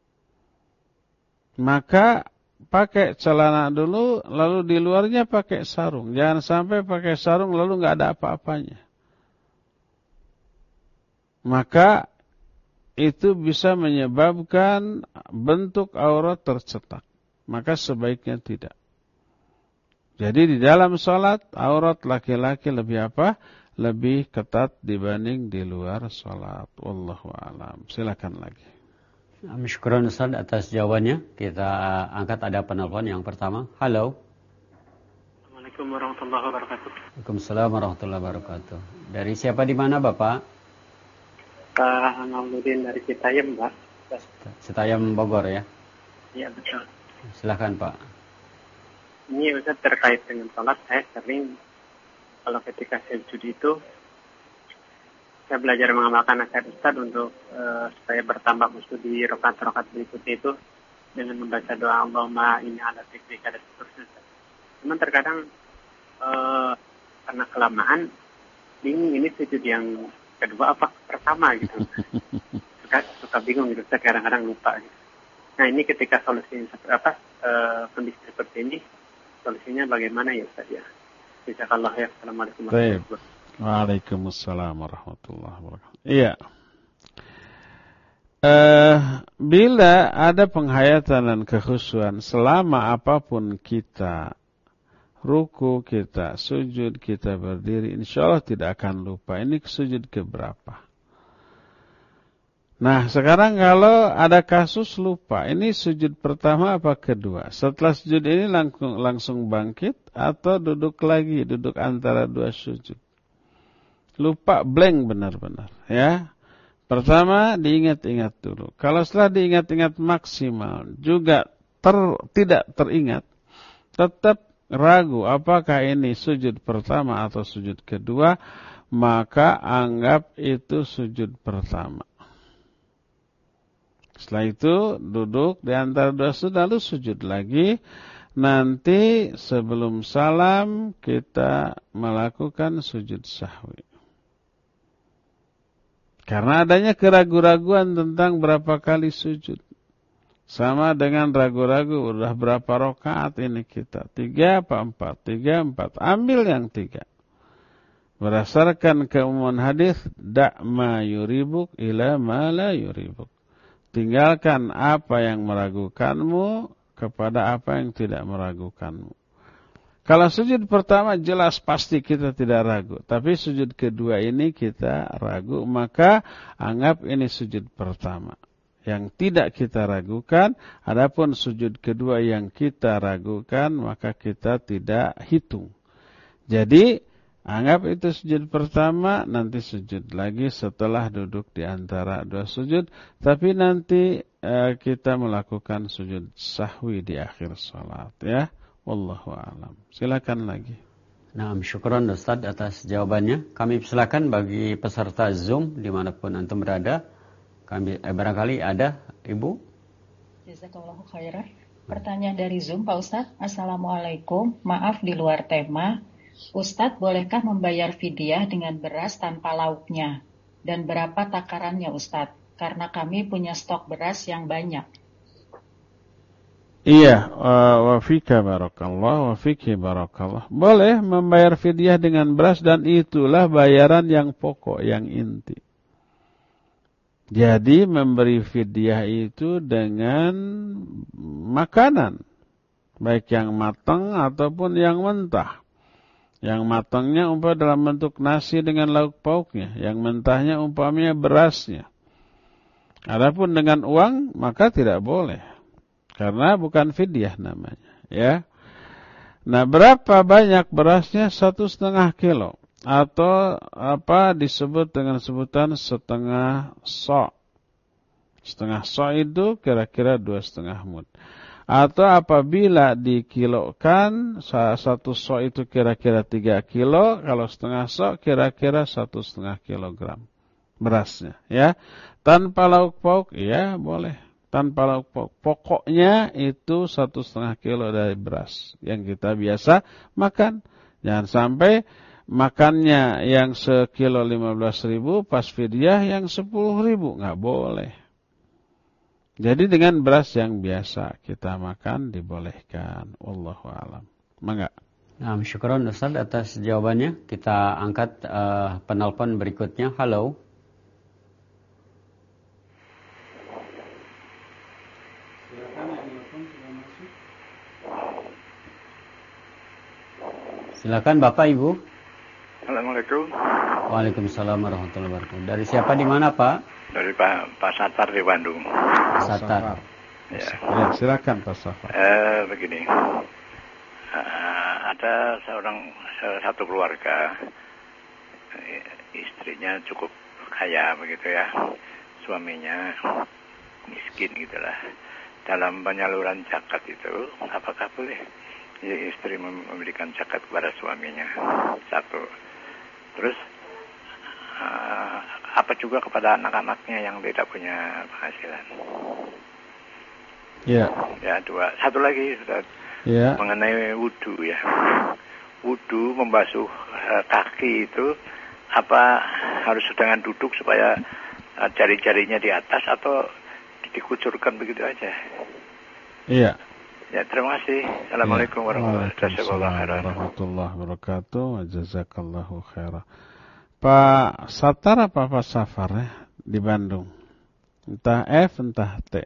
Maka pakai celana dulu, lalu di luarnya pakai sarung. Jangan sampai pakai sarung lalu nggak ada apa-apanya. Maka itu bisa menyebabkan bentuk aurat tercetak. Maka sebaiknya tidak. Jadi di dalam sholat, aurat laki-laki lebih apa? Lebih ketat dibanding di luar sholat. Wallahu a'lam. Silakan lagi. Syukran Ustaz atas jawabannya. Kita angkat ada penelpon yang pertama. Halo. Assalamualaikum warahmatullahi wabarakatuh. Waalaikumsalam warahmatullahi wabarakatuh. Dari siapa di mana Bapak? Pak Mauludin dari Citayam, Pak. Citayam Bogor ya? Iya, betul. Silakan Pak. Ini Ustaz terkait dengan sholat, saya sering kalau ketika sujud itu saya belajar mengamalkan nasihat Ustaz untuk supaya bertambah khusyuk di rakaat-rakaat berikutnya itu dengan membaca doa Allahumma inni ala dzikrika dan seterusnya. Cuman terkadang karena kelamaan bingung ini sujud yang kedua apa pertama gitu. Suka bingung gitu, saya kadang-kadang lupa gitu. Nah ini ketika solusinya kondisi seperti ini, solusinya bagaimana ya Ustaz ya? Jazakallah ya. Assalamualaikum warahmatullahi wabarakatuh. Waalaikumsalam warahmatullahi wabarakatuh. Iya. Bila ada penghayatan dan kekhusyuan, selama apapun kita ruku, kita sujud, kita berdiri, insya Allah tidak akan lupa. Ini sujud keberapa? Nah, sekarang kalau ada kasus lupa, ini sujud pertama apa kedua? Setelah sujud ini langsung bangkit atau duduk lagi, duduk antara dua sujud? Lupa, blank benar-benar, ya. Pertama, diingat-ingat dulu. Kalau setelah diingat-ingat maksimal, juga tidak teringat, tetap ragu apakah ini sujud pertama atau sujud kedua, maka anggap itu sujud pertama. Setelah itu duduk di antara dua sujud, lalu sujud lagi. Nanti sebelum salam kita melakukan sujud sahwi. Karena adanya keraguan-raguan tentang berapa kali sujud. Sama dengan ragu-ragu, udah berapa rakaat ini kita? 3 apa 4? 3, 4. Ambil yang 3. Berdasarkan keumuman hadis, da' ma yuribuk ila ma la yuribuk. Tinggalkan apa yang meragukanmu kepada apa yang tidak meragukanmu. Kalau sujud pertama jelas pasti kita tidak ragu. Tapi sujud kedua ini kita ragu. Maka anggap ini sujud pertama yang tidak kita ragukan. Adapun sujud kedua yang kita ragukan, maka kita tidak hitung. Jadi anggap itu sujud pertama, nanti sujud lagi setelah duduk di antara dua sujud. Tapi nanti kita melakukan sujud sahwi di akhir salat, ya. Wallahu a'lam. Silakan lagi. Nah, syukran Ustaz atas jawabannya. Kami silakan bagi peserta Zoom dimanapun antum berada. Kami barangkali ada Ibu. Jazakallahu khairan. Pertanyaan dari Zoom Pak Ustaz. Assalamualaikum. Maaf di luar tema. Ustadz, bolehkah membayar fidyah dengan beras tanpa lauknya? Dan berapa takarannya Ustadz? Karena kami punya stok beras yang banyak. Iya, wa fika barakallah, wa fiki barakallah. Boleh membayar fidyah dengan beras dan itulah bayaran yang pokok, yang inti. Jadi memberi fidyah itu dengan makanan, baik yang matang ataupun yang mentah. Yang matangnya umpamanya dalam bentuk nasi dengan lauk pauknya, yang mentahnya umpamanya berasnya. Adapun dengan uang maka tidak boleh, karena bukan fidyah namanya, ya. Nah, berapa banyak berasnya? 1,5 kilo. Atau apa disebut dengan sebutan setengah sok. Setengah sok itu kira-kira 2,5 mud. Atau apabila dikilokan, satu sok itu kira-kira 3 kilo. Kalau setengah sok kira-kira 1,5 kilogram berasnya, ya. Tanpa lauk pauk, ya boleh. Tanpa lauk pauk. Pokoknya itu 1,5 kilo dari beras yang kita biasa makan. Jangan sampai makannya yang sekilo 15.000, pas fidyah yang 10.000, nggak boleh. Jadi dengan beras yang biasa kita makan dibolehkan. Wallahu a'lam. Mangga. Nah, syukron Ustaz atas jawabannya. Kita angkat penelpon berikutnya. Halo. Silakan Bapak Ibu. Assalamualaikum. Waalaikumsalam warahmatullahi wabarakatuh. Dari siapa di mana Pak? Dari Pak Satar di Bandung. Satar. Ya. Ya, silakan Pak Safar. Begini, ada satu keluarga, istrinya cukup kaya begitu ya, suaminya miskin gitulah. Dalam penyaluran zakat itu, apakah boleh istri memberikan zakat kepada suaminya? Satu. Terus apa juga kepada anak-anaknya yang tidak punya penghasilan? Ya. Ya, dua. Satu lagi, Ustaz. Ya. Mengenai wudu ya. Wudu membasuh kaki itu apa harus dengan duduk supaya jari-jarinya di atas atau dikucurkan begitu aja? Iya. Ya, terima kasih. Assalamualaikum warahmatullahi wabarakatuh. Jazakallahu khairan. Pak Satar apa Pak Safar ya? Di Bandung. Entah F, entah T.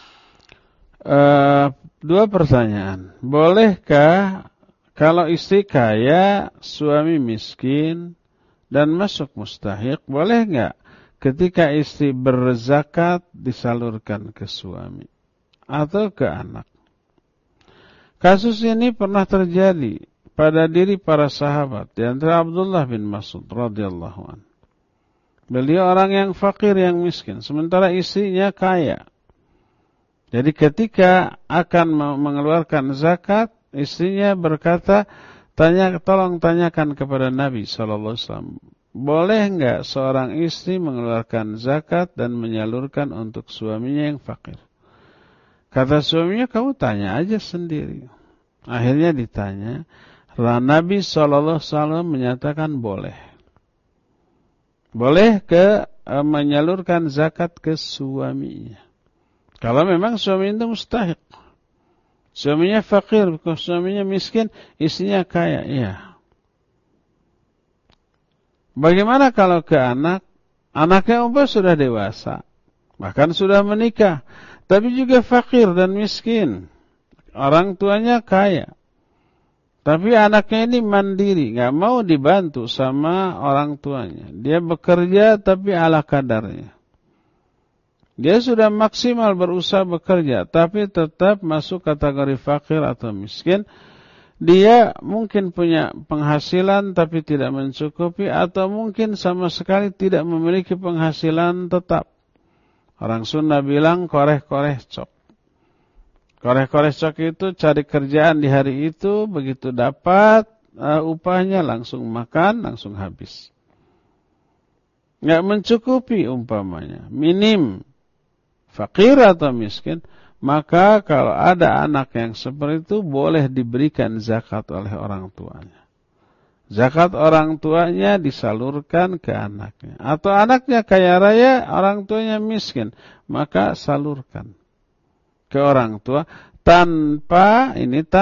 Dua pertanyaan. Bolehkah kalau istri kaya, suami miskin dan masuk mustahik, boleh nggak ketika istri berzakat disalurkan ke suami atau ke anak? Kasus ini pernah terjadi pada diri para sahabat, di antara Abdullah bin Mas'ud radhiyallahu anhu. Beliau orang yang fakir, yang miskin, sementara istrinya kaya. Jadi ketika akan mengeluarkan zakat, istrinya berkata, tolong tanyakan kepada Nabi SAW, boleh enggak seorang istri mengeluarkan zakat dan menyalurkan untuk suaminya yang fakir? Kata suaminya, kamu tanya aja sendiri. Akhirnya ditanya, Nabi SAW menyatakan boleh. Boleh menyalurkan zakat ke suaminya. Kalau memang suami itu mustahik. Suaminya fakir, suaminya miskin, istrinya kaya. Iya. Bagaimana kalau ke anak? Anaknya sudah dewasa. Bahkan sudah menikah. Tapi juga fakir dan miskin. Orang tuanya kaya. Tapi anaknya ini mandiri. Gak mau dibantu sama orang tuanya. Dia bekerja tapi ala kadarnya. Dia sudah maksimal berusaha bekerja, tapi tetap masuk kategori fakir atau miskin. Dia mungkin punya penghasilan tapi tidak mencukupi, atau mungkin sama sekali tidak memiliki penghasilan tetap. Orang Sunda bilang koreh-koreh cok. Koreh-koreh cok itu cari kerjaan di hari itu, begitu dapat upahnya langsung makan, langsung habis. Nggak mencukupi umpamanya, minim. Fakir atau miskin, maka kalau ada anak yang seperti itu boleh diberikan zakat oleh orang tuanya. Zakat orang tuanya disalurkan ke anaknya. Atau anaknya kaya raya, orang tuanya miskin, maka salurkan ke orang tua tanpa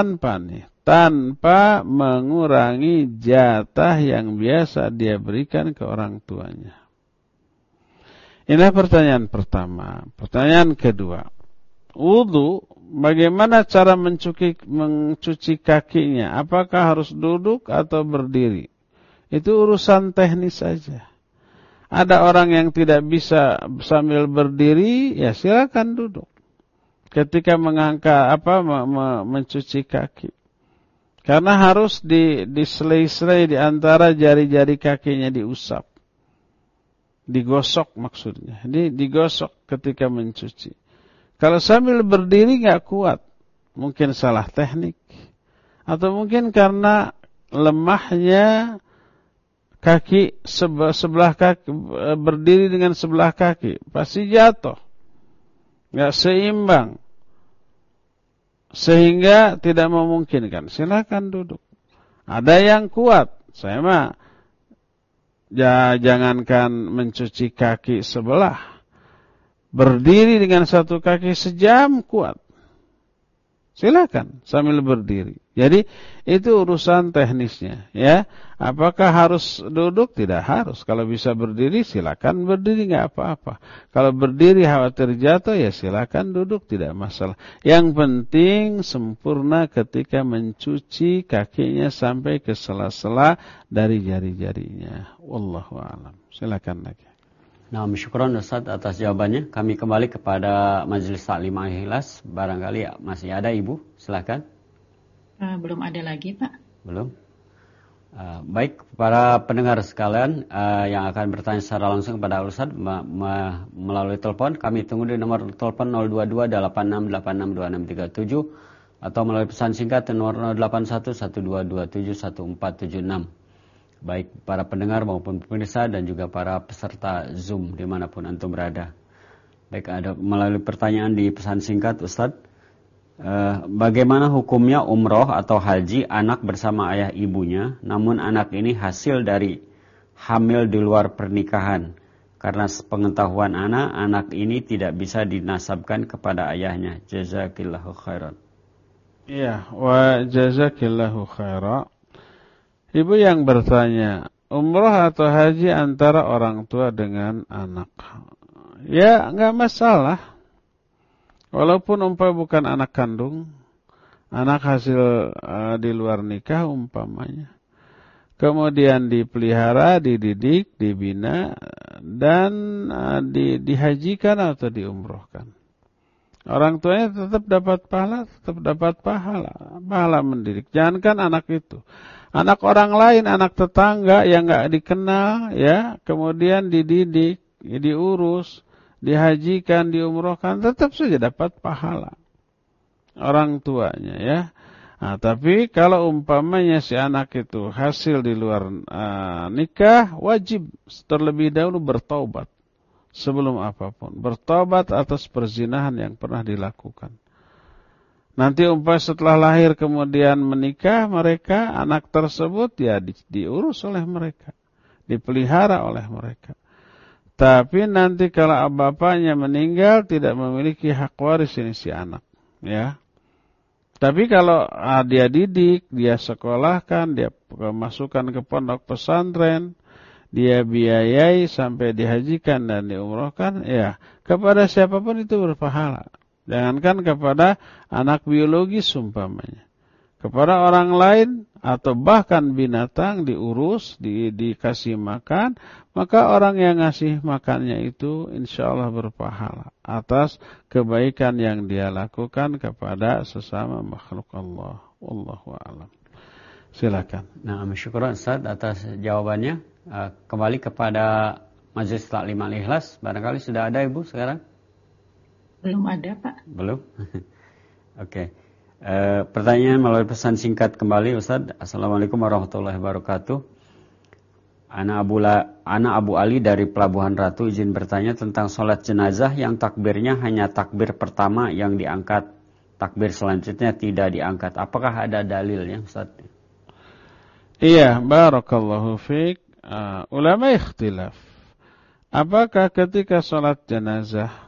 mengurangi jatah yang biasa dia berikan ke orang tuanya. Inilah pertanyaan pertama. Pertanyaan kedua, wudu, bagaimana cara mencuci kakinya? Apakah harus duduk atau berdiri? Itu urusan teknis saja. Ada orang yang tidak bisa sambil berdiri, ya silakan duduk. Ketika mengangkat mencuci kaki. Karena harus diselai-selai di antara jari-jari kakinya, diusap. Digosok maksudnya. Digosok ketika mencuci. Kalau sambil berdiri nggak kuat, mungkin salah teknik. Atau mungkin karena lemahnya kaki sebelah kaki, berdiri dengan sebelah kaki pasti jatuh, nggak seimbang, sehingga tidak memungkinkan. Silakan duduk. Ada yang kuat, saya mah jangankan mencuci kaki sebelah, berdiri dengan satu kaki sejam kuat. Silakan sambil berdiri. Jadi itu urusan teknisnya, ya. Apakah harus duduk? Tidak harus. Kalau bisa berdiri, silakan berdiri, nggak apa-apa. Kalau berdiri khawatir jatuh, ya silakan duduk, tidak masalah. Yang penting sempurna ketika mencuci kakinya sampai ke sela-sela dari jari-jarinya. Wallahu a'lam. Silakan lagi. Nah, syukron Ustaz atas jawabannya. Kami kembali kepada Majelis Taklim Al-Ikhlas. Barangkali masih ada Ibu, silakan. Belum ada lagi, Pak. Belum. Baik, para pendengar sekalian yang akan bertanya secara langsung kepada Ustaz melalui telepon, kami tunggu di nomor telepon 02286862637 atau melalui pesan singkat di nomor 081122771476. Baik para pendengar maupun pemirsa dan juga para peserta Zoom dimanapun antum berada. Baik, ada melalui pertanyaan di pesan singkat, Ustadz. Bagaimana hukumnya umroh atau haji anak bersama ayah ibunya, namun anak ini hasil dari hamil di luar pernikahan. Karena sepengetahuan anak ini tidak bisa dinasabkan kepada ayahnya. Jazakillahu khairan. Iya, wa jazakillahu khairan. Ibu yang bertanya, umroh atau haji antara orang tua dengan anak. Ya, enggak masalah. Walaupun bukan anak kandung, anak hasil di luar nikah umpamanya. Kemudian dipelihara, dididik, dibina, dan dihajikan atau diumrohkan. Orang tuanya tetap dapat pahala mendidik. Jangankan anak itu. Anak orang lain, anak tetangga yang enggak dikenal, ya, kemudian dididik, diurus, dihajikan, diumrohkan, tetap saja dapat pahala orang tuanya, ya. Nah, tapi kalau umpamanya si anak itu hasil di luar nikah, wajib terlebih dahulu bertaubat sebelum apapun. Bertaubat atas perzinahan yang pernah dilakukan. Nanti setelah lahir kemudian menikah mereka, anak tersebut ya diurus oleh mereka, dipelihara oleh mereka. Tapi nanti kalau bapaknya meninggal tidak memiliki hak waris ini si anak, ya. Tapi kalau dia didik, dia sekolahkan, dia masukkan ke pondok pesantren, dia biayai sampai dihajikan dan diumrohkan, ya, kepada siapapun itu berpahala. Jangankan kepada anak biologis umpamanya. Kepada orang lain atau bahkan binatang diurus, dikasih makan, maka orang yang ngasih makannya itu insyaallah berpahala atas kebaikan yang dia lakukan kepada sesama makhluk Allah. Wallahu a'lam. Silakan. Nah, syukur Ustaz atas jawabannya. Kembali kepada Majelis Taklim Al-Ikhlas. Barangkali sudah ada Ibu sekarang? Belum ada, Pak. Belum? Oke. Pertanyaan melalui pesan singkat kembali Ustaz. Assalamualaikum warahmatullahi wabarakatuh. Ana Abu Ali dari Pelabuhan Ratu izin bertanya tentang sholat jenazah yang takbirnya hanya takbir pertama yang diangkat, takbir selanjutnya tidak diangkat. Apakah ada dalilnya Ustaz? Iya, barakallahu fiik. Ulama ikhtilaf. Apakah ketika sholat jenazah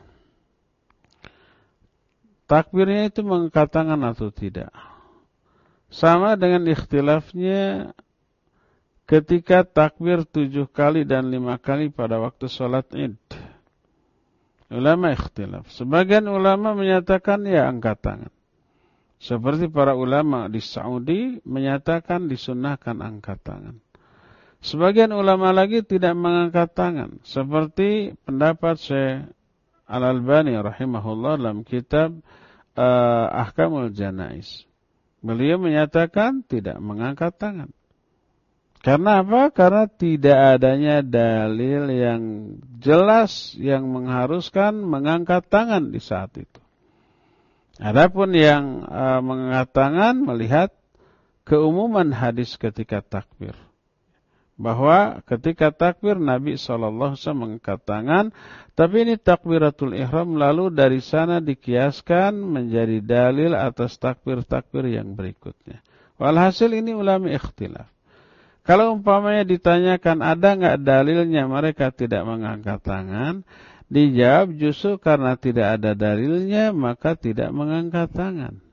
takbirnya itu mengangkat tangan atau tidak? Sama dengan ikhtilafnya ketika takbir 7 kali dan 5 kali pada waktu sholat Id. Ulama ikhtilaf. Sebagian ulama menyatakan ya angkat tangan. Seperti para ulama di Saudi menyatakan disunnahkan angkat tangan. Sebagian ulama lagi tidak mengangkat tangan. Seperti pendapat Syekh Al-Albani rahimahullah dalam kitab Ahkamul Janais. Beliau menyatakan tidak mengangkat tangan. Karena apa? Karena tidak adanya dalil yang jelas yang mengharuskan mengangkat tangan di saat itu. Adapun yang mengangkat tangan melihat keumuman hadis ketika takbir. Bahwa ketika takbir Nabi SAW mengangkat tangan, tapi ini takbiratul ihram, lalu dari sana dikiaskan menjadi dalil atas takbir-takbir yang berikutnya. Walhasil ini ulama ikhtilaf. Kalau umpamanya ditanyakan ada nggak dalilnya mereka tidak mengangkat tangan, dijawab justru karena tidak ada dalilnya maka tidak mengangkat tangan.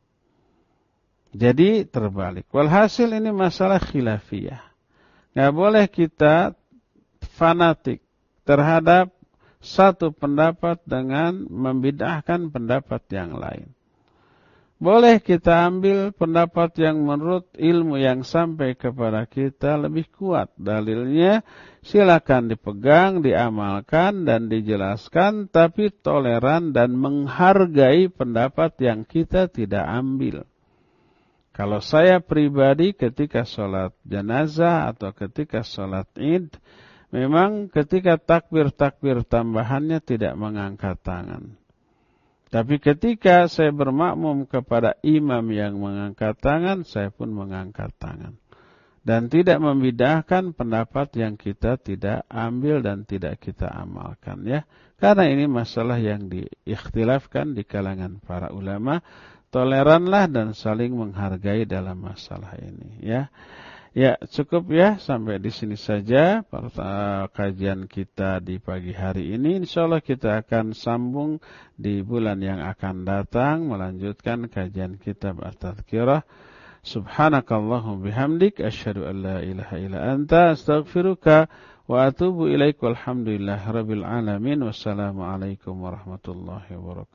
Jadi terbalik. Walhasil ini masalah khilafiyah. Nggak boleh kita fanatik terhadap satu pendapat dengan membid'ahkan pendapat yang lain. Boleh kita ambil pendapat yang menurut ilmu yang sampai kepada kita lebih kuat. Dalilnya silakan dipegang, diamalkan dan dijelaskan, tapi toleran dan menghargai pendapat yang kita tidak ambil. Kalau saya pribadi ketika sholat jenazah atau ketika sholat id, memang ketika takbir-takbir tambahannya tidak mengangkat tangan. Tapi ketika saya bermakmum kepada imam yang mengangkat tangan, saya pun mengangkat tangan. Dan tidak membidahkan pendapat yang kita tidak ambil dan tidak kita amalkan. Ya, karena ini masalah yang diikhtilafkan di kalangan para ulama. Toleranlah dan saling menghargai dalam masalah ini. Ya, cukup ya, sampai di sini saja kajian kita di pagi hari ini. Insyaallah kita akan sambung di bulan yang akan datang melanjutkan kajian kitab At-Tadhkirah. Subhanakallahumma bihamdik asyhadu an la ilaha illa anta astaghfiruka wa atubu ilaik. Walhamdulillahirabbil alamin. Wassalamualaikum warahmatullahi wabarakatuh.